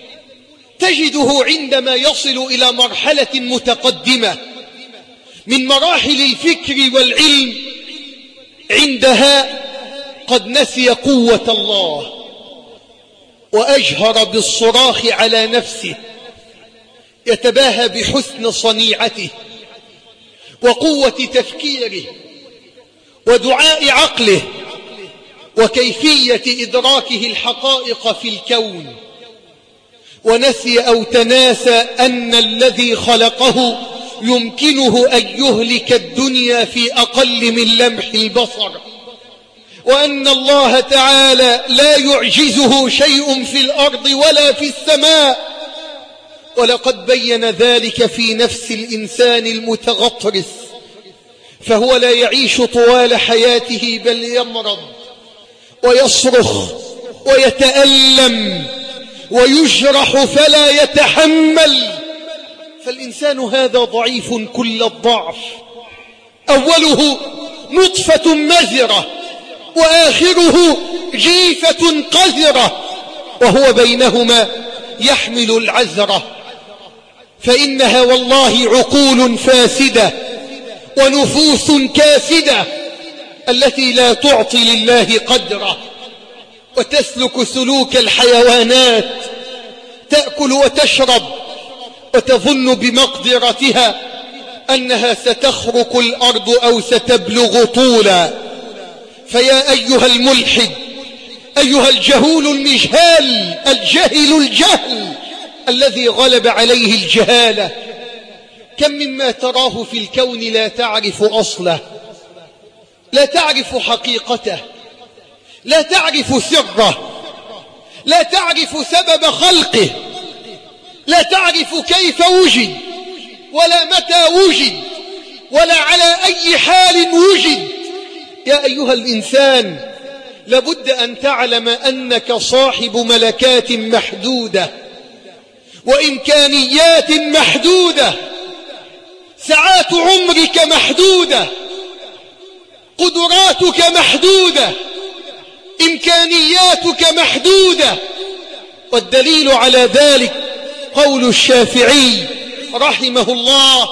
تجده عندما يصل إلى مرحلة متقدمة من مراحل الفكر والعلم، عندها قد نسي قوة الله، وأجهر بالصراخ على نفسه، يتباهى بحسن صنيعته وقوة تفكيره ودعاء عقله وكيفية إدراكه الحقائق في الكون، ونسي أو تناسى أن الذي خلقه يمكنه أن يهلك الدنيا في أقل من لمح البصر، وأن الله تعالى لا يعجزه شيء في الأرض ولا في السماء. ولقد بين ذلك في نفس الإنسان المتغطرس، فهو لا يعيش طوال حياته بل يمرض ويصرخ ويتألم ويجرح فلا يتحمل. فالإنسان هذا ضعيف كل الضعف، أوله نطفة مزرة وآخره جيفة قذرة، وهو بينهما يحمل العذرة. فإنها والله عقول فاسدة ونفوس كاسدة التي لا تعطي لله قدره، وتسلك سلوك الحيوانات، تأكل وتشرب وتظن بمقدرتها أنها ستخرق الأرض أو ستبلغ طولا. فيا أيها الملحد، أيها الجهول المجهال، الجهل الجهل الذي غلب عليه الجهالة، كم مما تراه في الكون لا تعرف أصله، لا تعرف حقيقته، لا تعرف سره، لا تعرف سبب خلقه، لا تعرف كيف وجد ولا متى وجد ولا على أي حال وجد. يا أيها الإنسان، لابد أن تعلم أنك صاحب ملكات محدودة وإمكانيات محدودة، ساعات عمرك محدودة، قدراتك محدودة، إمكانياتك محدودة. والدليل على ذلك قول الشافعي رحمه الله: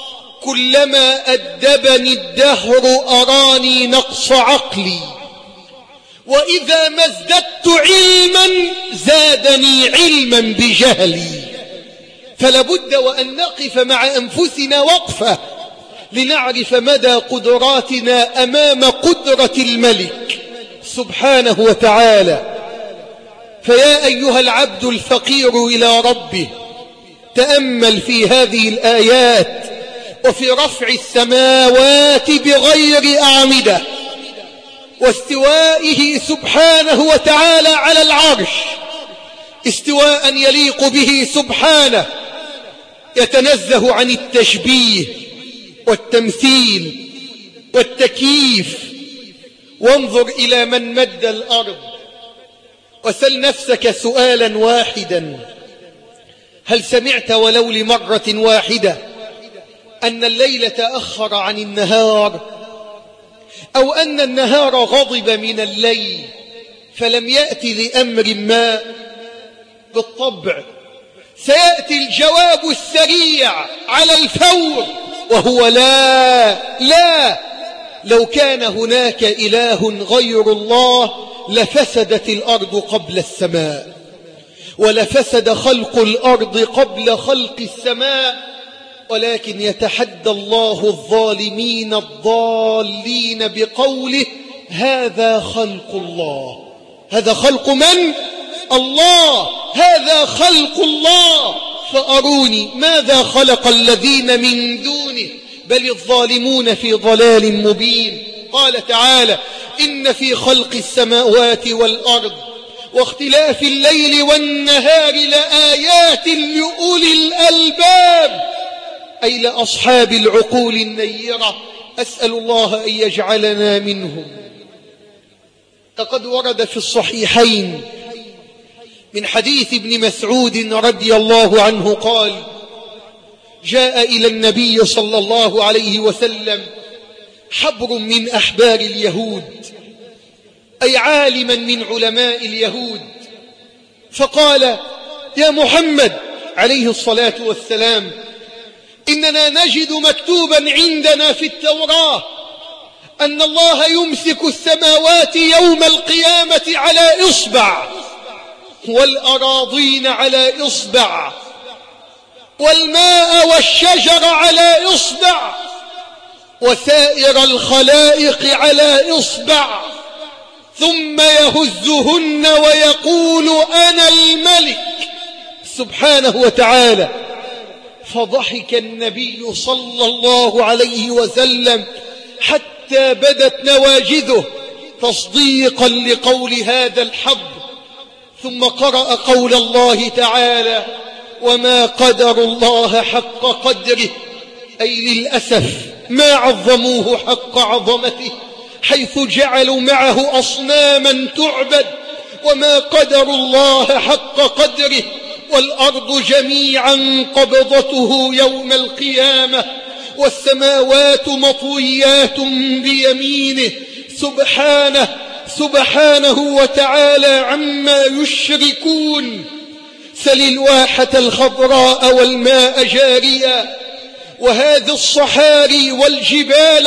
كلما أدبني الدهر أراني نقص عقلي، وإذا ما ازددت علما زادني علما بجهلي. فلابد وأن نقف مع أنفسنا وقفة لنعرف مدى قدراتنا أمام قدرة الملك سبحانه وتعالى. فيا أيها العبد الفقير إلى ربه، تأمل في هذه الآيات وفي رفع السماوات بغير أعمدة، واستوائه سبحانه وتعالى على العرش استواء يليق به سبحانه، يتنزه عن التشبيه والتمثيل والتكييف. وانظر إلى من مد الأرض وسل نفسك سؤالا واحدا: هل سمعت ولو لمرة واحدة أن الليل تأخر عن النهار، أو أن النهار غضب من الليل فلم يأتي لأمر ما؟ بالطبع سيأتي الجواب السريع على الفور، وهو لا. لو كان هناك إله غير الله لفسدت الأرض قبل السماء، ولفسد خلق الأرض قبل خلق السماء. ولكن يتحدى الله الظالمين الضالين بقوله: هذا خلق الله. هذا خلق من؟ الله. هذا خلق الله، فأروني ماذا خلق الذين من دونه، بل الظالمون في ضلال مبين. قال تعالى: إن في خلق السماوات والأرض واختلاف الليل والنهار لآيات لأولي الألباب، أي لأصحاب العقول النيرة. أسأل الله أن يجعلنا منهم. لقد ورد في الصحيحين من حديث ابن مسعود رضي الله عنه قال: جاء إلى النبي صلى الله عليه وسلم حبر من أحبار اليهود، أي عالما من علماء اليهود، فقال: يا محمد عليه الصلاة والسلام، إننا نجد مكتوبا عندنا في التوراة أن الله يمسك السماوات يوم القيامة على إصبع، والأراضين على إصبع، والماء والشجر على إصبع، وسائر الخلائق على إصبع، ثم يهزهن ويقول: أنا الملك سبحانه وتعالى. فضحك النبي صلى الله عليه وسلم حتى بدت نواجذه تصديقا لقول هذا الحبر، ثم قرأ قول الله تعالى: وما قدر الله حق قدره، أي للأسف ما عظموه حق عظمته، حيث جعلوا معه أصناما تعبد. وما قدر الله حق قدره، والأرض جميعا قبضته يوم القيامة، والسماوات مطويات بيمينه سبحانه وتعالى عما يشركون. سل الواحة الخضراء والماء جاريا، وهذه الصحاري والجبال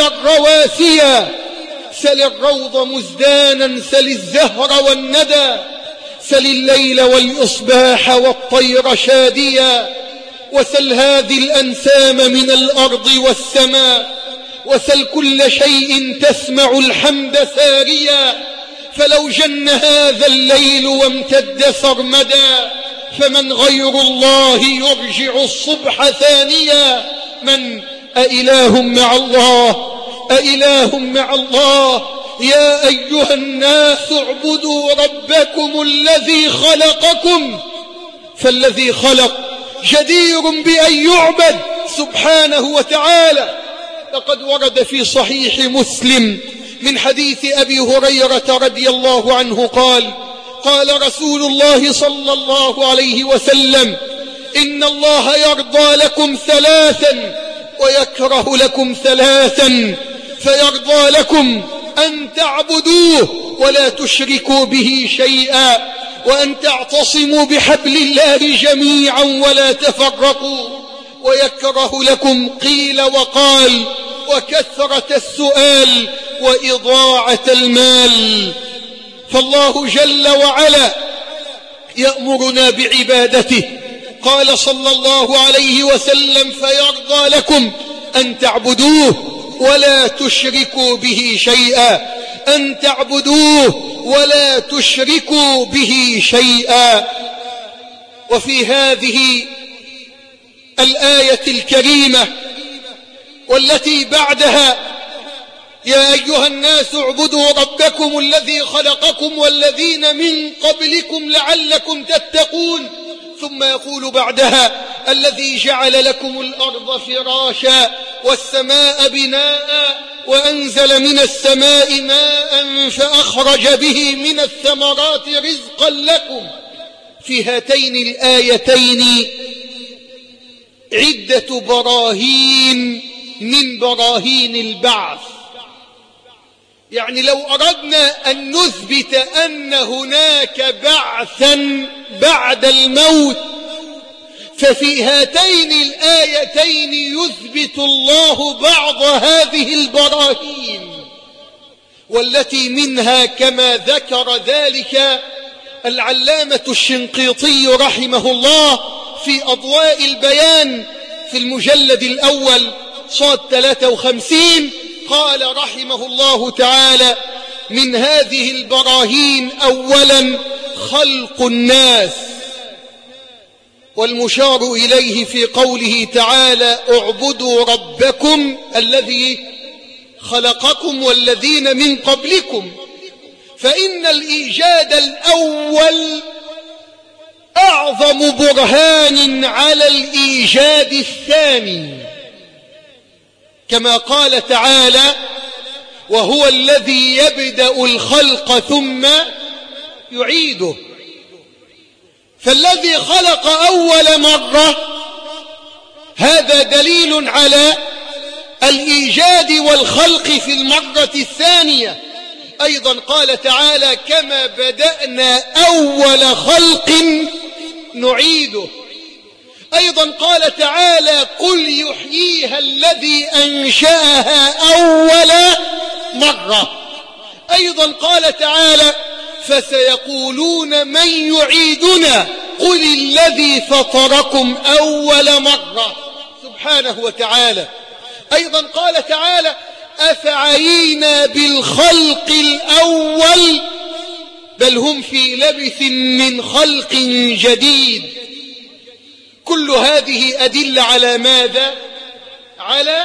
الرواسيا، سل الروض مزدانا، سل الزهر والندى، سل الليل والإصباح والطير شاديا، وسل هذه الأنسام من الأرض والسماء، وسل كل شيء تسمع الحمد ساريا. فلو جن هذا الليل وامتد سرمدا، فمن غير الله يرجع الصبح ثانيا. من أإله مع الله، أإله مع الله. يا أيها الناس اعبدوا ربكم الذي خلقكم، فالذي خلق جدير بأن يعبد سبحانه وتعالى. لقد ورد في صحيح مسلم من حديث أبي هريرة رضي الله عنه قال: قال رسول الله صلى الله عليه وسلم: إن الله يرضى لكم ثلاثا ويكره لكم ثلاثا، فيرضى لكم أن تعبدوه ولا تشركوا به شيئا، وأن تعتصموا بحبل الله جميعا ولا تفرقوا، ويكره لكم قيل وقال وكثرة السؤال وإضاعة المال. فالله جل وعلا يأمرنا بعبادته. قال صلى الله عليه وسلم: فيرضى لكم أن تعبدوه ولا تشركوا به شيئا، أن تعبدوه ولا تشركوا به شيئا. وفي هذه الآية الكريمة والتي بعدها: يا أيها الناس اعبدوا ربكم الذي خلقكم والذين من قبلكم لعلكم تتقون. ثم يقول بعدها: الذي جعل لكم الأرض فراشا والسماء بناء وأنزل من السماء ماء فأخرج به من الثمرات رزقا لكم. في هاتين الآيتين عدة براهين من براهين البعث. يعني لو أردنا أن نثبت أن هناك بعثا بعد الموت، ففي هاتين الآيتين يثبت الله بعض هذه البراهين، والتي منها كما ذكر ذلك العلامة الشنقيطي رحمه الله في أضواء البيان في المجلد الأول صاد 53، قال رحمه الله تعالى: من هذه البراهين أولا خلق الناس، والمشار إليه في قوله تعالى: اعبدوا ربكم الذي خلقكم والذين من قبلكم. فإن الإيجاد الأول أعظم برهان على الإيجاد الثاني، كما قال تعالى: وهو الذي يبدأ الخلق ثم يعيده. فالذي خلق أول مرة هذا دليل على الإيجاد والخلق في المرة الثانية. أيضا قال تعالى: كما بدأنا أول خلق نعيده. أيضا قال تعالى: قل يحييها الذي أنشأها أول مرة. أيضا قال تعالى: فسيقولون من يعيدنا قل الذي فطركم أول مرة، سبحانه وتعالى. أيضا قال تعالى: أفعينا بالخلق الأول بل هم في لبث من خلق جديد. كل هذه أدلة على ماذا؟ على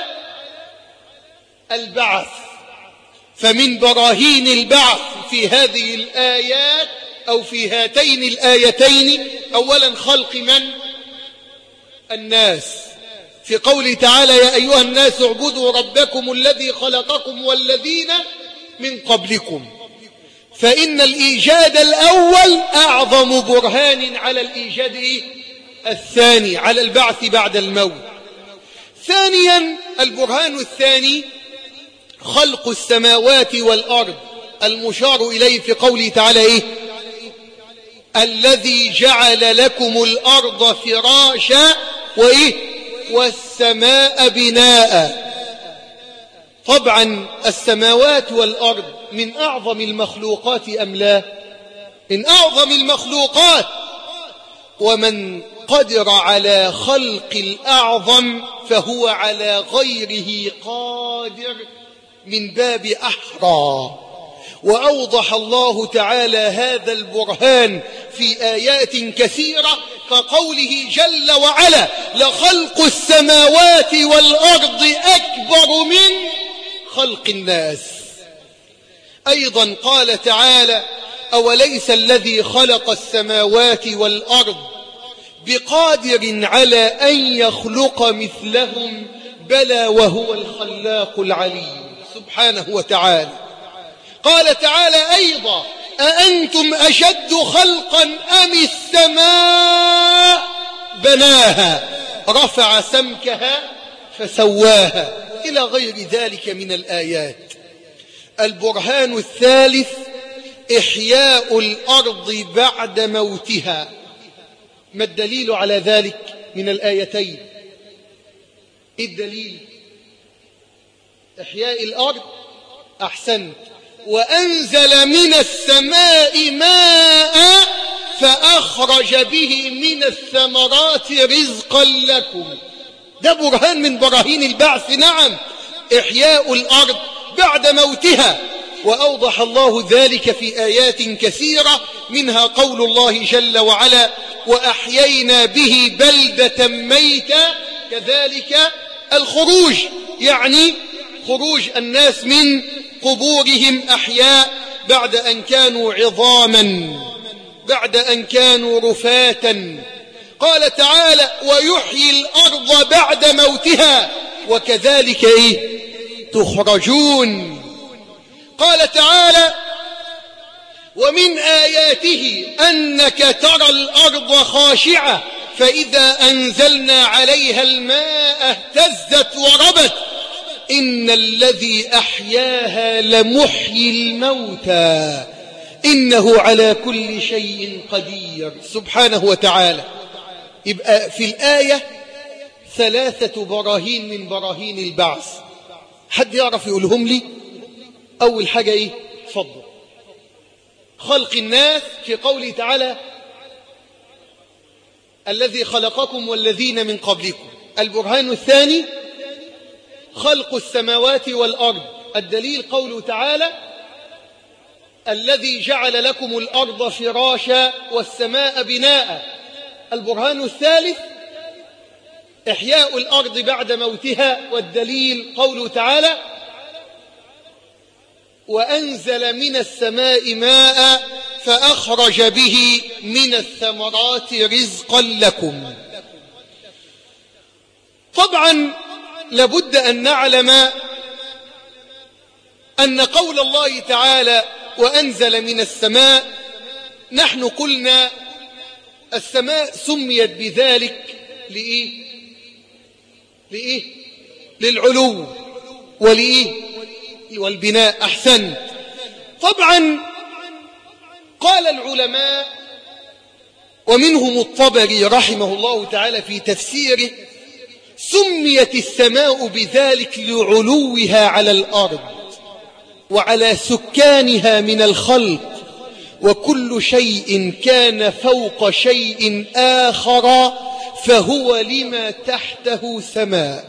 البعث. فمن براهين البعث في هذه الآيات أو في هاتين الآيتين أولا خلق من؟ الناس، في قوله تعالى: يا أيها الناس اعبدوا ربكم الذي خلقكم والذين من قبلكم. فإن الإيجاد الأول أعظم برهان على الإيجاد الثاني، على البعث بعد الموت. ثانيا البرهان الثاني خلق السماوات والأرض، المشار إليه في قوله تعالى: الذي جعل لكم الأرض فراشا والسماء بناء. طبعا السماوات والأرض من أعظم المخلوقات أم لا؟ من أعظم المخلوقات. ومن قدر على خلق الأعظم فهو على غيره قادر من باب أحرى. وأوضح الله تعالى هذا البرهان في آيات كثيرة كقوله جل وعلا: لخلق السماوات والأرض أكبر من خلق الناس. أيضا قال تعالى: أوليس الذي خلق السماوات والأرض بقادر على أن يخلق مثلهم بلى وهو الخلاق العليم سبحانه وتعالى. قال تعالى أيضا: أأنتم أشد خلقا أم السماء بناها رفع سمكها فسواها، إلى غير ذلك من الآيات. البرهان الثالث: إحياء الأرض بعد موتها. ما الدليل على ذلك من الآيتين؟ الدليل إحياء الأرض. أحسنت. وأنزل من السماء ماء فأخرج به من الثمرات رزقا لكم. ده برهان من براهين البعث. نعم، إحياء الأرض بعد موتها. وأوضح الله ذلك في آيات كثيرة، منها قول الله جل وعلا: وأحيينا به بلدة ميتا. كذلك الخروج، يعني خروج الناس من قبورهم أحياء بعد أن كانوا عظاما، بعد أن كانوا رفاتا. قال تعالى: ويحيي الأرض بعد موتها وكذلك تخرجون. قال تعالى: ومن آياته أنك ترى الأرض خاشعة فإذا أنزلنا عليها الماء اهتزت وربت إن الذي أحياها لمحيي الموتى إنه على كل شيء قدير سبحانه وتعالى. يبقى في الآية 3 براهين من براهين البعث. حد يعرف يقولهم لي؟ أول حاجة تفضل. خلق الناس في قوله تعالى: الذي خلقكم والذين من قبلكم. البرهان الثاني: خلق السماوات والأرض. الدليل قوله تعالى: الذي جعل لكم الأرض فراشا والسماء بناء. البرهان الثالث: إحياء الأرض بعد موتها. والدليل قوله تعالى: وأنزل من السماء ماء فأخرج به من الثمرات رزقا لكم. طبعا لابد أن نعلم أن قول الله تعالى: وأنزل من السماء، نحن قلنا السماء سميت بذلك لإيه؟ للعلو والبناء. أحسنت. طبعا قال العلماء ومنهم الطبري رحمه الله تعالى في تفسيره: سميت السماء بذلك لعلوها على الأرض وعلى سكانها من الخلق، وكل شيء كان فوق شيء آخر فهو لما تحته سماء.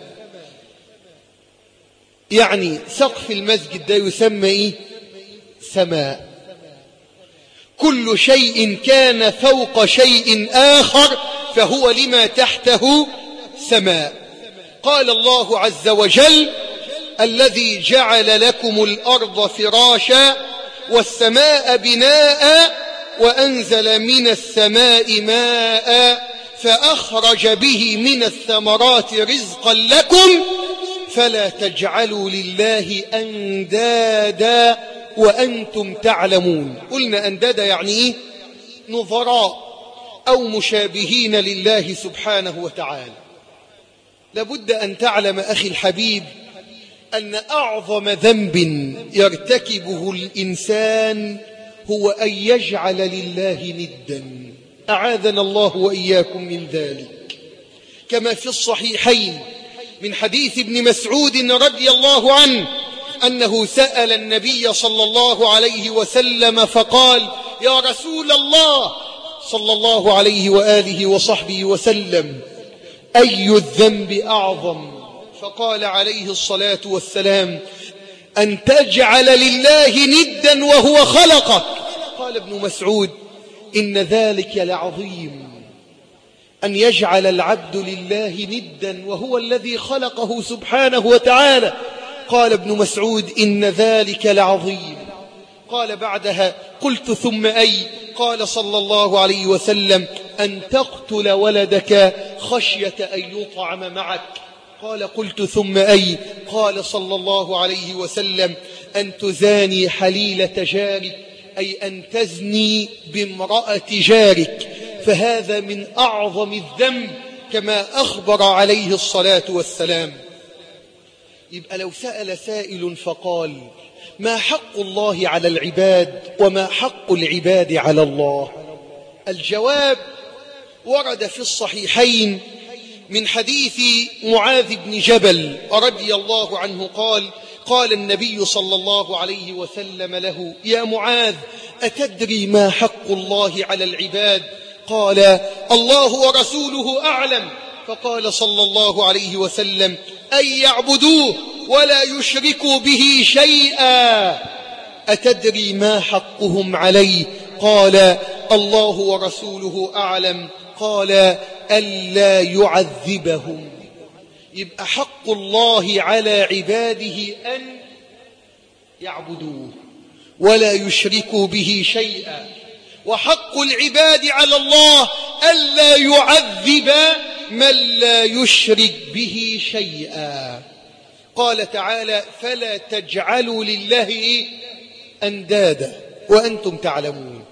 يعني سقف المسجد ده يسمى سماء. كل شيء كان فوق شيء آخر فهو لما تحته سماء. قال الله عز وجل: الذي جعل لكم الأرض فراشا والسماء بناء وأنزل من السماء ماء فأخرج به من الثمرات رزقا لكم فلا تجعلوا لله أندادا وأنتم تعلمون. قلنا أندادا يعني نظراء أو مشابهين لله سبحانه وتعالى. لابد أن تعلم أخي الحبيب أن أعظم ذنب يرتكبه الإنسان هو أن يجعل لله ندا. أعاذنا الله وإياكم من ذلك. كما في الصحيحين من حديث ابن مسعود رضي الله عنه أنه سأل النبي صلى الله عليه وسلم فقال: يا رسول الله صلى الله عليه وآله وصحبه وسلم: أي الذنب أعظم؟ فقال عليه الصلاة والسلام: أن تجعل لله ندا وهو خلقك. قال ابن مسعود: إن ذلك لعظيم، أن يجعل العبد لله ندا وهو الذي خلقه سبحانه وتعالى. قال ابن مسعود: إن ذلك لعظيم. قال بعدها: قلت: ثم أي؟ قال صلى الله عليه وسلم: أن تقتل ولدك خشية أن يطعم معك. قال: قلت: ثم أي؟ قال صلى الله عليه وسلم: أن تزاني حليلة جارك، أي أن تزني بامرأة جارك، فهذا من أعظم الذنب كما أخبر عليه الصلاة والسلام. يبقى لو سأل سائل فقال: ما حق الله على العباد وما حق العباد على الله؟ الجواب ورد في الصحيحين من حديث معاذ بن جبل رضي الله عنه قال: قال النبي صلى الله عليه وسلم له: يا معاذ، أتدري ما حق الله على العباد؟ قال: الله ورسوله أعلم. فقال صلى الله عليه وسلم: أن يعبدوه ولا يشركوا به شيئا. أتدري ما حقهم عليه؟ قال: الله ورسوله أعلم. قال: ألا يعذبهم. يبقى حق الله على عباده أن يعبدوه ولا يشركوا به شيئا، وحق العباد على الله ألا يعذب من لا يشرك به شيئا. قال تعالى: فلا تجعلوا لله أندادا وأنتم تعلمون.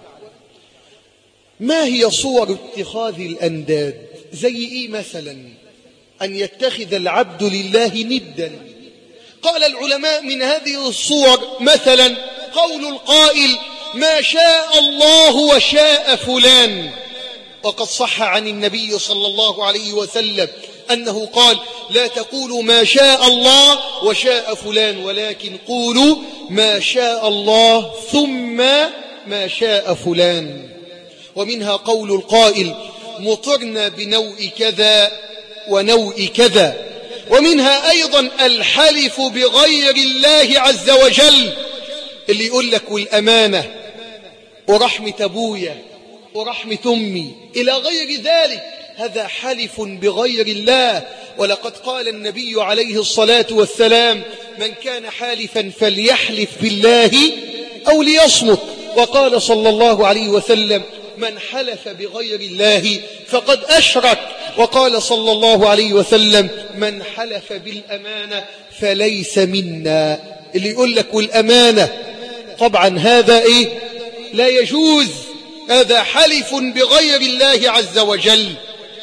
ما هي صور اتخاذ الأنداد؟ زي إيه مثلا؟ أن يتخذ العبد لله ندا. قال العلماء: من هذه الصور مثلا قول القائل: ما شاء الله وشاء فلان. وقد صح عن النبي صلى الله عليه وسلم أنه قال: لا تقولوا ما شاء الله وشاء فلان، ولكن قولوا ما شاء الله ثم ما شاء فلان. ومنها قول القائل: مطرنا بنوء كذا ونوء كذا. ومنها أيضا الحلف بغير الله عز وجل، اللي يقول لك: والأمانة ورحمة أبويا ورحمة أمي إلى غير ذلك، هذا حلف بغير الله. ولقد قال النبي عليه الصلاة والسلام: من كان حالفا فليحلف بالله أو ليصمت. وقال صلى الله عليه وسلم: من حلف بغير الله فقد أشرك. وقال صلى الله عليه وسلم: من حلف بالأمانة فليس منا. اللي يقول لك والأمانة، طبعا هذا لا يجوز، هذا حلف بغير الله عز وجل.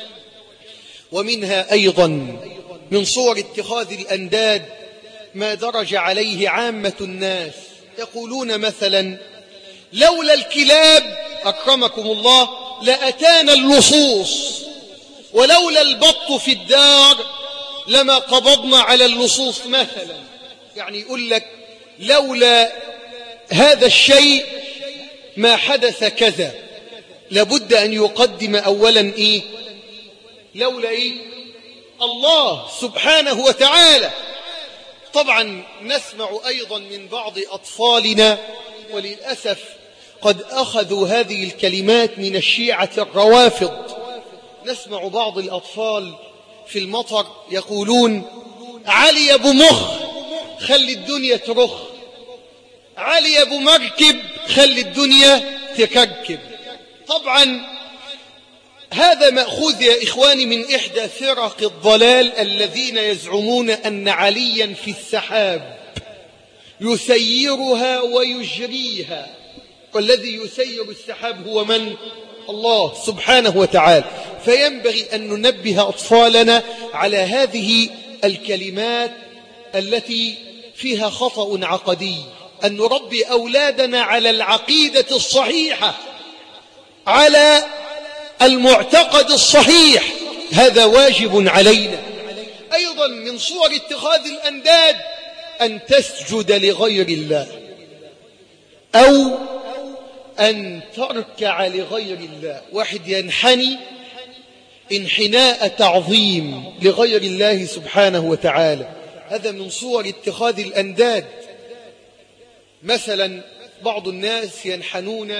ومنها أيضا من صور اتخاذ الأنداد ما درج عليه عامة الناس. يقولون مثلا: لولا الكلاب أكرمكم الله لأتانا اللصوص، ولولا البط في الدار لما قبضنا على اللصوص مثلا. يعني يقول لك: لولا هذا الشيء ما حدث كذا. لابد أن يقدم أولا لولا الله سبحانه وتعالى. طبعا نسمع أيضا من بعض أطفالنا، وللأسف قد أخذوا هذه الكلمات من الشيعة الروافض. نسمع بعض الأطفال في المطر يقولون: علي يا أبو مخ خلي الدنيا ترخ، علي يا أبو مركب خلي الدنيا تكركب. طبعا هذا مأخوذ يا إخواني من إحدى فرق الضلال الذين يزعمون أن عليا في السحاب يسيرها ويجريها، والذي يسير السحاب هو من؟ الله سبحانه وتعالى. فينبغي أن ننبه أطفالنا على هذه الكلمات التي فيها خطأ عقدي، أن نربي أولادنا على العقيدة الصحيحة، على المعتقد الصحيح، هذا واجب علينا. أيضا من صور اتخاذ الأنداد أن تسجد لغير الله، أو أن تركع لغير الله. واحد ينحني انحناء تعظيم لغير الله سبحانه وتعالى، هذا من صور اتخاذ الأنداد. مثلا بعض الناس ينحنون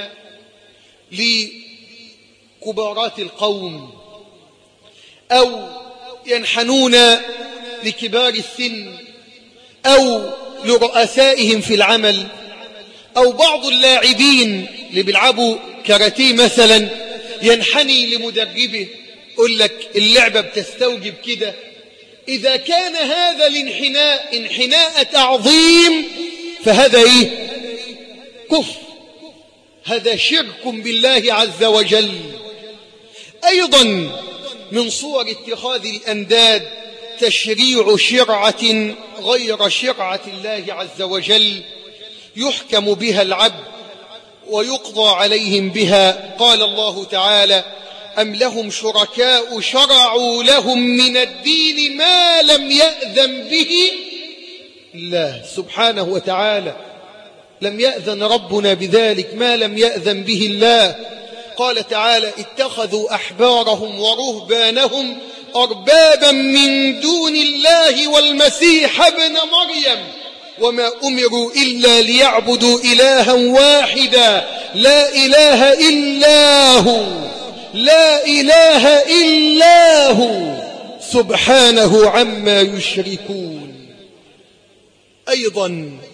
لكبارات القوم، أو ينحنون لكبار السن، أو لرؤسائهم في العمل، أو بعض اللاعبين اللي بيلعبوا كاراتيه مثلا ينحني لمدربه، يقول لك اللعبة بتستوجب كده. إذا كان هذا الانحناء انحناء تعظيم فهذا إيه؟ كفر، هذا شرك بالله عز وجل. أيضا من صور اتخاذ الأنداد تشريع شرعة غير شرعة الله عز وجل يحكم بها العبد ويقضى عليهم بها. قال الله تعالى: أم لهم شركاء شرعوا لهم من الدين ما لم يأذن به الله سبحانه وتعالى. لم يأذن ربنا بذلك، ما لم يأذن به الله. قال تعالى: اتخذوا أحبارهم ورهبانهم أربابا من دون الله والمسيح ابن مريم وما أمروا إلا ليعبدوا إلها واحدا لا إله إلا هو، لا إله إلا هو سبحانه عما يشركون. أيضا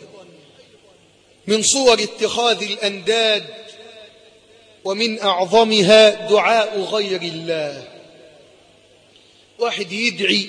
من صور اتخاذ الأنداد ومن أعظمها دعاء غير الله. واحد يدعي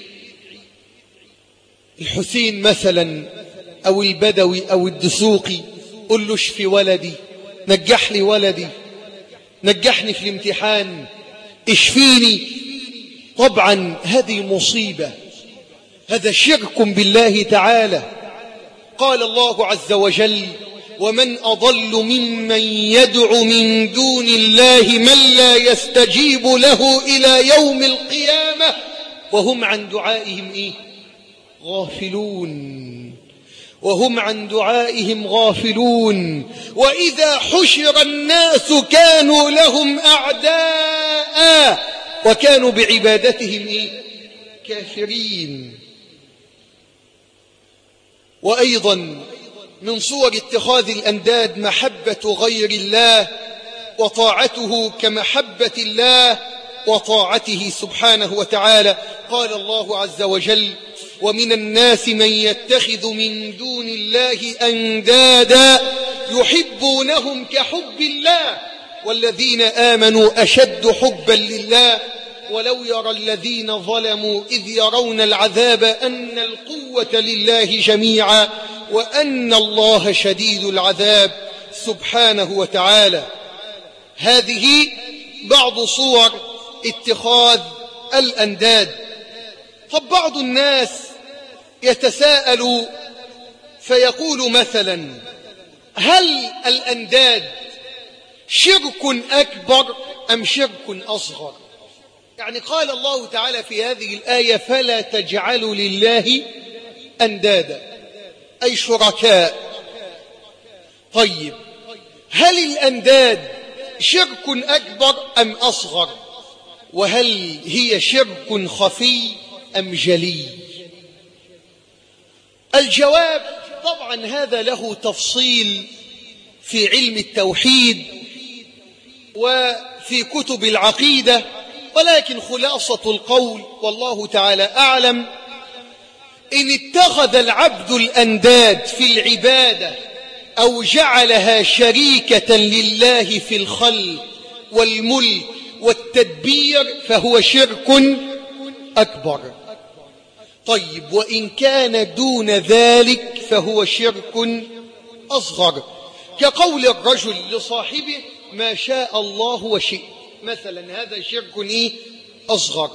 الحسين مثلا أو البدوي أو الدسوقي، قل له اشفي ولدي، نجح لي ولدي، نجحني في الامتحان، اشفيني. طبعا هذه مصيبة، هذا شرك بالله تعالى. قال الله عز وجل: ومن أضل ممن يدعو من دون الله من لا يستجيب له إلى يوم القيامة وهم عن دعائهم غافلون. وهم عن دعائهم غافلون. وإذا حشر الناس كانوا لهم أعداء وكانوا بعبادتهم كافرين. وأيضا من صور اتخاذ الأنداد محبة غير الله وطاعته كمحبة الله وطاعته سبحانه وتعالى. قال الله عز وجل: ومن الناس من يتخذ من دون الله أندادا يحبونهم كحب الله والذين آمنوا أشد حبا لله ولو يرى الذين ظلموا إذ يرون العذاب أن القوة لله جميعا وأن الله شديد العذاب سبحانه وتعالى. هذه بعض صور اتخاذ الأنداد. طب بعض الناس يتساءل فيقول مثلا: هل الأنداد شرك أكبر أم شرك أصغر؟ يعني قال الله تعالى في هذه الآية: فلا تجعلوا لله أندادا، أي شركاء. طيب هل الأنداد شرك أكبر أم أصغر؟ وهل هي شرك خفي أم جلي؟ الجواب: طبعا هذا له تفصيل في علم التوحيد وفي كتب العقيدة، ولكن خلاصة القول والله تعالى أعلم: إن اتخذ العبد الأنداد في العبادة أو جعلها شريكة لله في الخلق والملك والتدبير فهو شرك أكبر. طيب وإن كان دون ذلك فهو شرك أصغر، كقول الرجل لصاحبه: ما شاء الله وشئت مثلا، هذا شرك أصغر.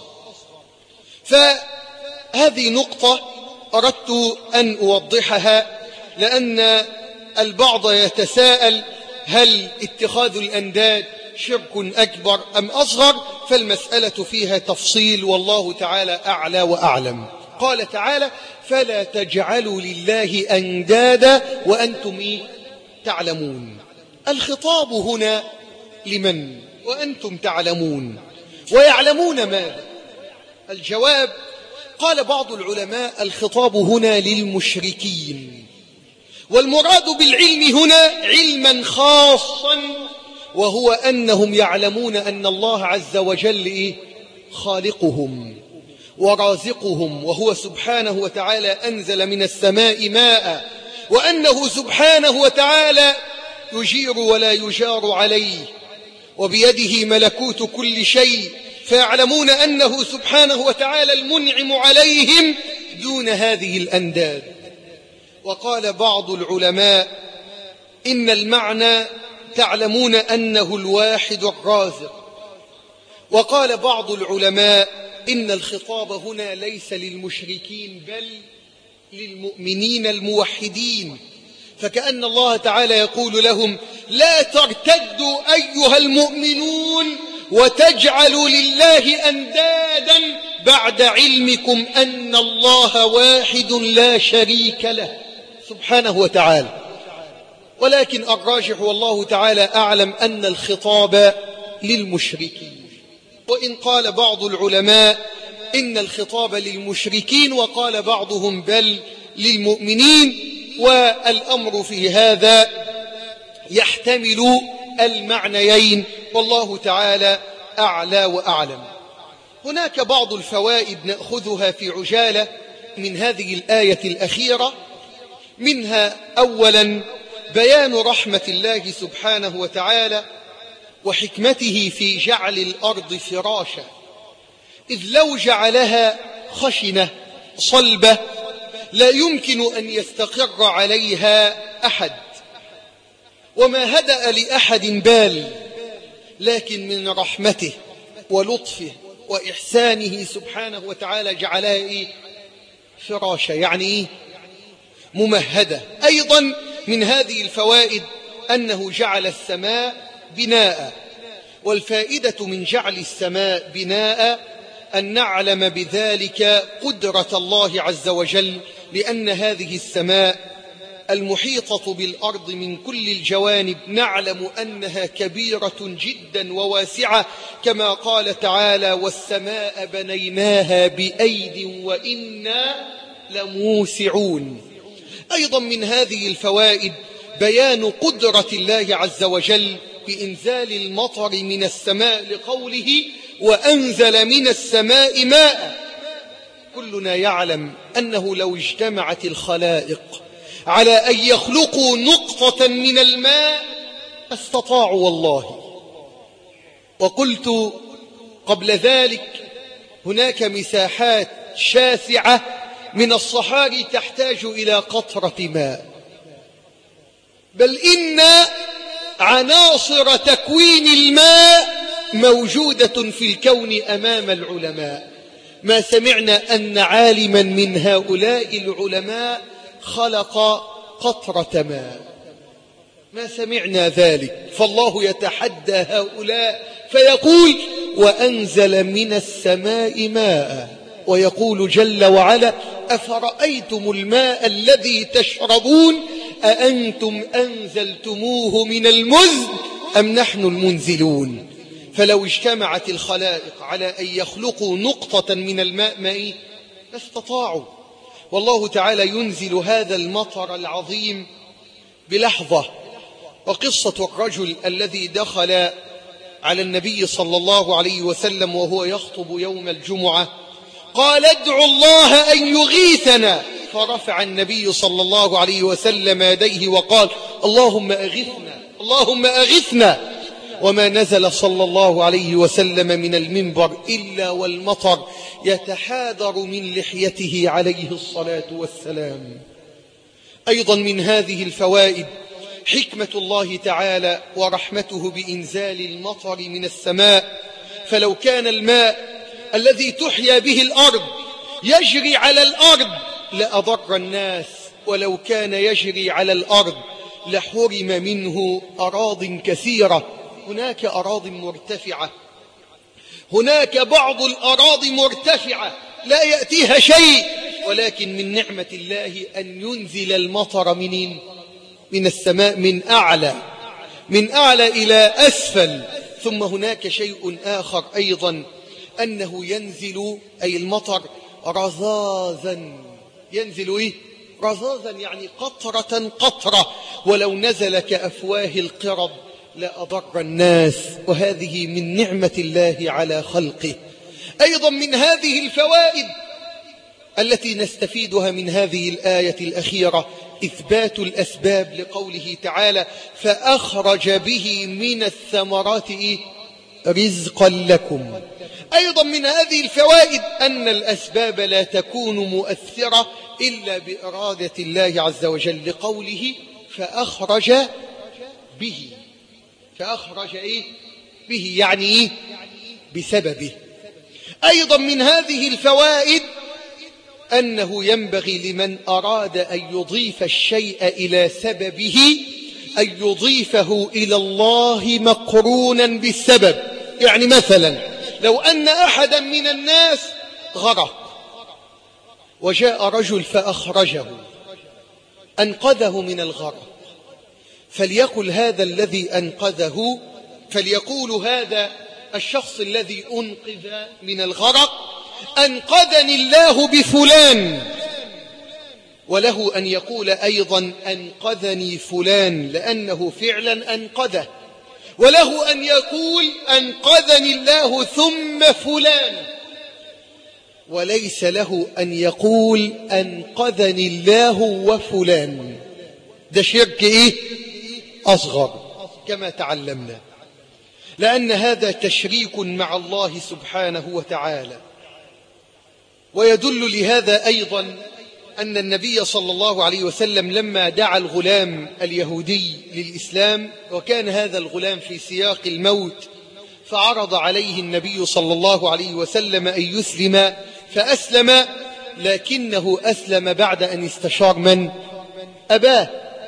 فهذه نقطة أردت أن أوضحها، لأن البعض يتساءل: هل اتخاذ الأنداد شرك أكبر أم أصغر؟ فالمسألة فيها تفصيل والله تعالى أعلى وأعلم. قال تعالى: فلا تجعلوا لله أندادا وأنتم تعلمون. الخطاب هنا لمن؟ وأنتم تعلمون ويعلمون ماذا؟ الجواب: قال بعض العلماء الخطاب هنا للمشركين، والمراد بالعلم هنا علما خاصا، وهو أنهم يعلمون أن الله عز وجل خالقهم ورازقهم، وهو سبحانه وتعالى أنزل من السماء ماء، وأنه سبحانه وتعالى يجير ولا يجار عليه، وبيده ملكوت كل شيء، فيعلمون أنه سبحانه وتعالى المنعم عليهم دون هذه الأنداد. وقال بعض العلماء إن المعنى تعلمون أنه الواحد الرازق. وقال بعض العلماء إن الخطاب هنا ليس للمشركين بل للمؤمنين الموحدين، فكأن الله تعالى يقول لهم: لا ترتدوا أيها المؤمنون وتجعلوا لله أندادا بعد علمكم أن الله واحد لا شريك له سبحانه وتعالى. ولكن الراجح والله تعالى أعلم أن الخطاب للمشركين، وإن قال بعض العلماء إن الخطاب للمشركين، وقال بعضهم بل للمؤمنين، والأمر في هذا يحتمل المعنيين، والله تعالى أعلى وأعلم. هناك بعض الفوائد نأخذها في عجالة من هذه الآية الأخيرة، منها أولا بيان رحمة الله سبحانه وتعالى وحكمته في جعل الأرض فراشا، إذ لو جعلها خشنة صلبة لا يمكن أن يستقر عليها أحد، وما هدأ لأحد بال، لكن من رحمته ولطفه وإحسانه سبحانه وتعالى جعلها فراشا، يعني ممهدة. أيضا من هذه الفوائد أنه جعل السماء بناء، والفائدة من جعل السماء بناء أن نعلم بذلك قدرة الله عز وجل، لأن هذه السماء المحيطة بالأرض من كل الجوانب نعلم أنها كبيرة جدا وواسعة، كما قال تعالى: والسماء بنيناها بأيد وإنا لموسعون. أيضا من هذه الفوائد بيان قدرة الله عز وجل بإنزال المطر من السماء، لقوله: وأنزل من السماء ماء. كلنا يعلم أنه لو اجتمعت الخلائق على أن يخلقوا نقطة من الماء استطاعوا والله. وقلت قبل ذلك هناك مساحات شاسعة من الصحاري تحتاج إلى قطرة ماء، بل إن عناصر تكوين الماء موجودة في الكون أمام العلماء. ما سمعنا أن عالما من هؤلاء العلماء خلق قطرة ماء، ما سمعنا ذلك. فالله يتحدى هؤلاء فيقول: وأنزل من السماء ماء، ويقول جل وعلا: أفرأيتم الماء الذي تشربون أأنتم أنزلتموه من المزن أم نحن المنزلون. فلو اجتمعت الخلائق على أن يخلقوا نقطة من الماء ما استطاعوا. والله تعالى ينزل هذا المطر العظيم بلحظة. وقصة الرجل الذي دخل على النبي صلى الله عليه وسلم وهو يخطب يوم الجمعة قال: ادعوا الله أن يغيثنا، فرفع النبي صلى الله عليه وسلم يديه وقال: اللهم أغثنا اللهم أغثنا. وما نزل صلى الله عليه وسلم من المنبر إلا والمطر يتحادر من لحيته عليه الصلاة والسلام. أيضا من هذه الفوائد حكمة الله تعالى ورحمته بإنزال المطر من السماء. فلو كان الماء الذي تحيا به الأرض يجري على الأرض لأضر الناس، ولو كان يجري على الأرض لحرم منه أراض كثيرة. هناك أراض مرتفعة، هناك بعض الأراضي مرتفعة لا يأتيها شيء، ولكن من نعمة الله أن ينزل المطر من السماء من أعلى، من أعلى إلى أسفل. ثم هناك شيء آخر أيضا، أنه ينزل أي المطر رذاذا. ينزل إيه؟ رذاذا يعني قطرة قطرة، ولو نزل كأفواه القرب لأضر الناس، وهذه من نعمة الله على خلقه. أيضا من هذه الفوائد التي نستفيدها من هذه الآية الأخيرة إثبات الأسباب، لقوله تعالى فأخرج به من الثمرات رزقا لكم. أيضا من هذه الفوائد أن الأسباب لا تكون مؤثرة إلا بإرادة الله عز وجل، لقوله فأخرج به. فأخرج به يعني بسببه. أيضا من هذه الفوائد أنه ينبغي لمن أراد أن يضيف الشيء إلى سببه أن يضيفه إلى الله مقرونا بالسبب. يعني مثلا لو أن أحدا من الناس غرق وجاء رجل فأخرجه أنقذه من الغرق، فليقل هذا الذي أنقذه، فليقول هذا الشخص الذي أنقذ من الغرق أنقذني الله بفلان، وله أن يقول أيضا أنقذني فلان لأنه فعلا أنقذه، وله أن يقول أنقذني الله ثم فلان، وليس له أن يقول أنقذني الله وفلان. ده شرك أصغر كما تعلمنا، لأن هذا تشريك مع الله سبحانه وتعالى. ويدل لهذا أيضا أن النبي صلى الله عليه وسلم لما دعا الغلام اليهودي للإسلام، وكان هذا الغلام في سياق الموت، فعرض عليه النبي صلى الله عليه وسلم أن يسلم، فأسلم، لكنه أسلم بعد أن استشار من؟ أباه،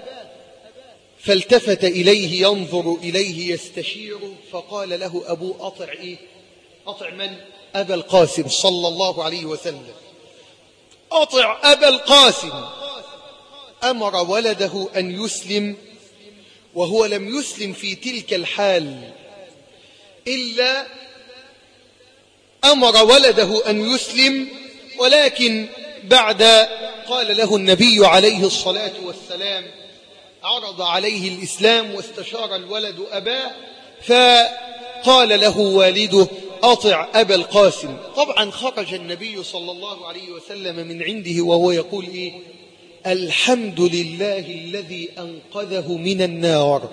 فالتفت إليه ينظر إليه يستشير، فقال له أبو أطع أطع من؟ أبا القاسم صلى الله عليه وسلم، أطع أبا القاسم. أمر ولده أن يسلم، وهو لم يسلم في تلك الحال، إلا أمر ولده أن يسلم، ولكن بعد قال له النبي عليه الصلاة والسلام، عرض عليه الإسلام واستشار الولد أباه، فقال له والده أطع أبا القاسم. طبعا خرج النبي صلى الله عليه وسلم من عنده وهو يقول الحمد لله الذي أنقذه من النار.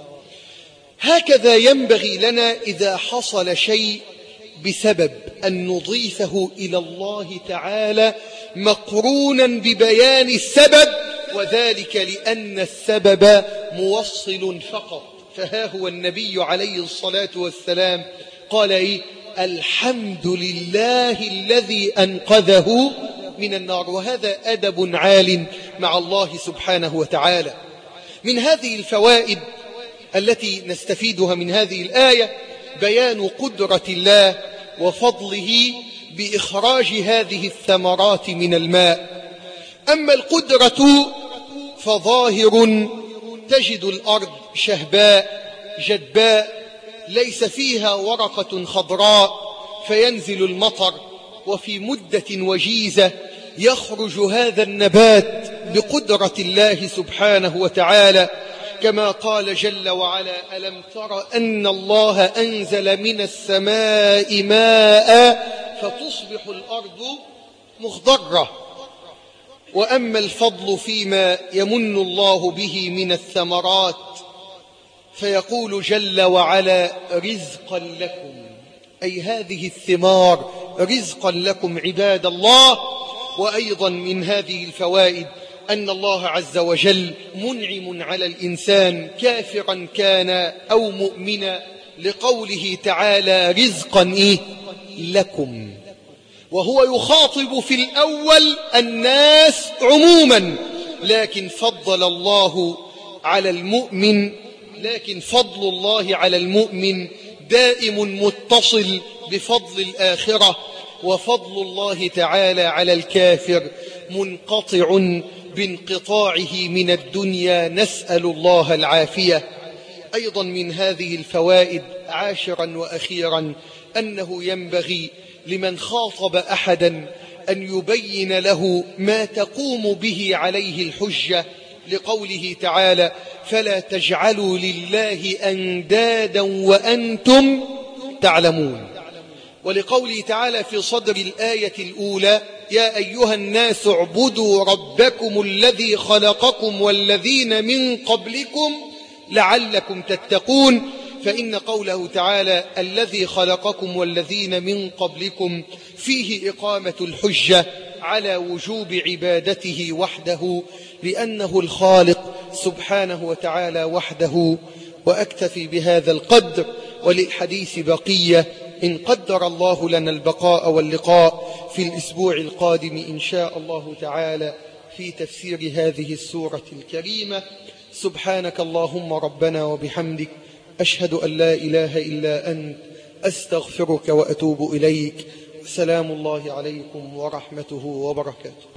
هكذا ينبغي لنا إذا حصل شيء بسبب أن نضيفه إلى الله تعالى مقرونا ببيان السبب، وذلك لأن السبب موصل فقط. فها هو النبي عليه الصلاة والسلام قال الحمد لله الذي أنقذه من النار. وهذا أدب عال مع الله سبحانه وتعالى. من هذه الفوائد التي نستفيدها من هذه الآية بيان قدرة الله وفضله بإخراج هذه الثمرات من الماء. أما القدرة فظاهر، تجد الأرض شهباء جدباء ليس فيها ورقة خضراء، فينزل المطر وفي مدة وجيزة يخرج هذا النبات بقدرة الله سبحانه وتعالى، كما قال جل وعلا ألم تر أن الله أنزل من السماء ماء فتصبح الأرض مخضرة. وأما الفضل فيما يمن الله به من الثمرات فيقول جل وعلا رزقا لكم، أي هذه الثمار رزقا لكم عباد الله. وأيضا من هذه الفوائد أن الله عز وجل منعم على الإنسان كافرا كان أو مؤمنا، لقوله تعالى رزقا لكم، وهو يخاطب في الأول الناس عموما، لكن فضل الله على المؤمن، لكن فضل الله على المؤمن دائم متصل بفضل الآخرة، وفضل الله تعالى على الكافر منقطع بانقطاعه من الدنيا، نسأل الله العافية. أيضا من هذه الفوائد عاشرا وأخيرا أنه ينبغي لمن خاطب أحدا أن يبين له ما تقوم به عليه الحجة، لقوله تعالى: فلا تجعلوا لله أندادا وأنتم تعلمون. ولقوله تعالى في صدر الآية الأولى: يا أيها الناس اعبدوا ربكم الذي خلقكم والذين من قبلكم لعلكم تتقون. فإن قوله تعالى الذي خلقكم والذين من قبلكم فيه إقامة الحجة على وجوب عبادته وحده، لأنه الخالق سبحانه وتعالى وحده. وأكتفي بهذا القدر، وللحديث بقية إن قدر الله لنا البقاء واللقاء في الأسبوع القادم إن شاء الله تعالى في تفسير هذه السورة الكريمة. سبحانك اللهم ربنا وبحمدك، أشهد أن لا إله إلا أنت، أستغفرك وأتوب إليك. سلام الله عليكم ورحمته وبركاته.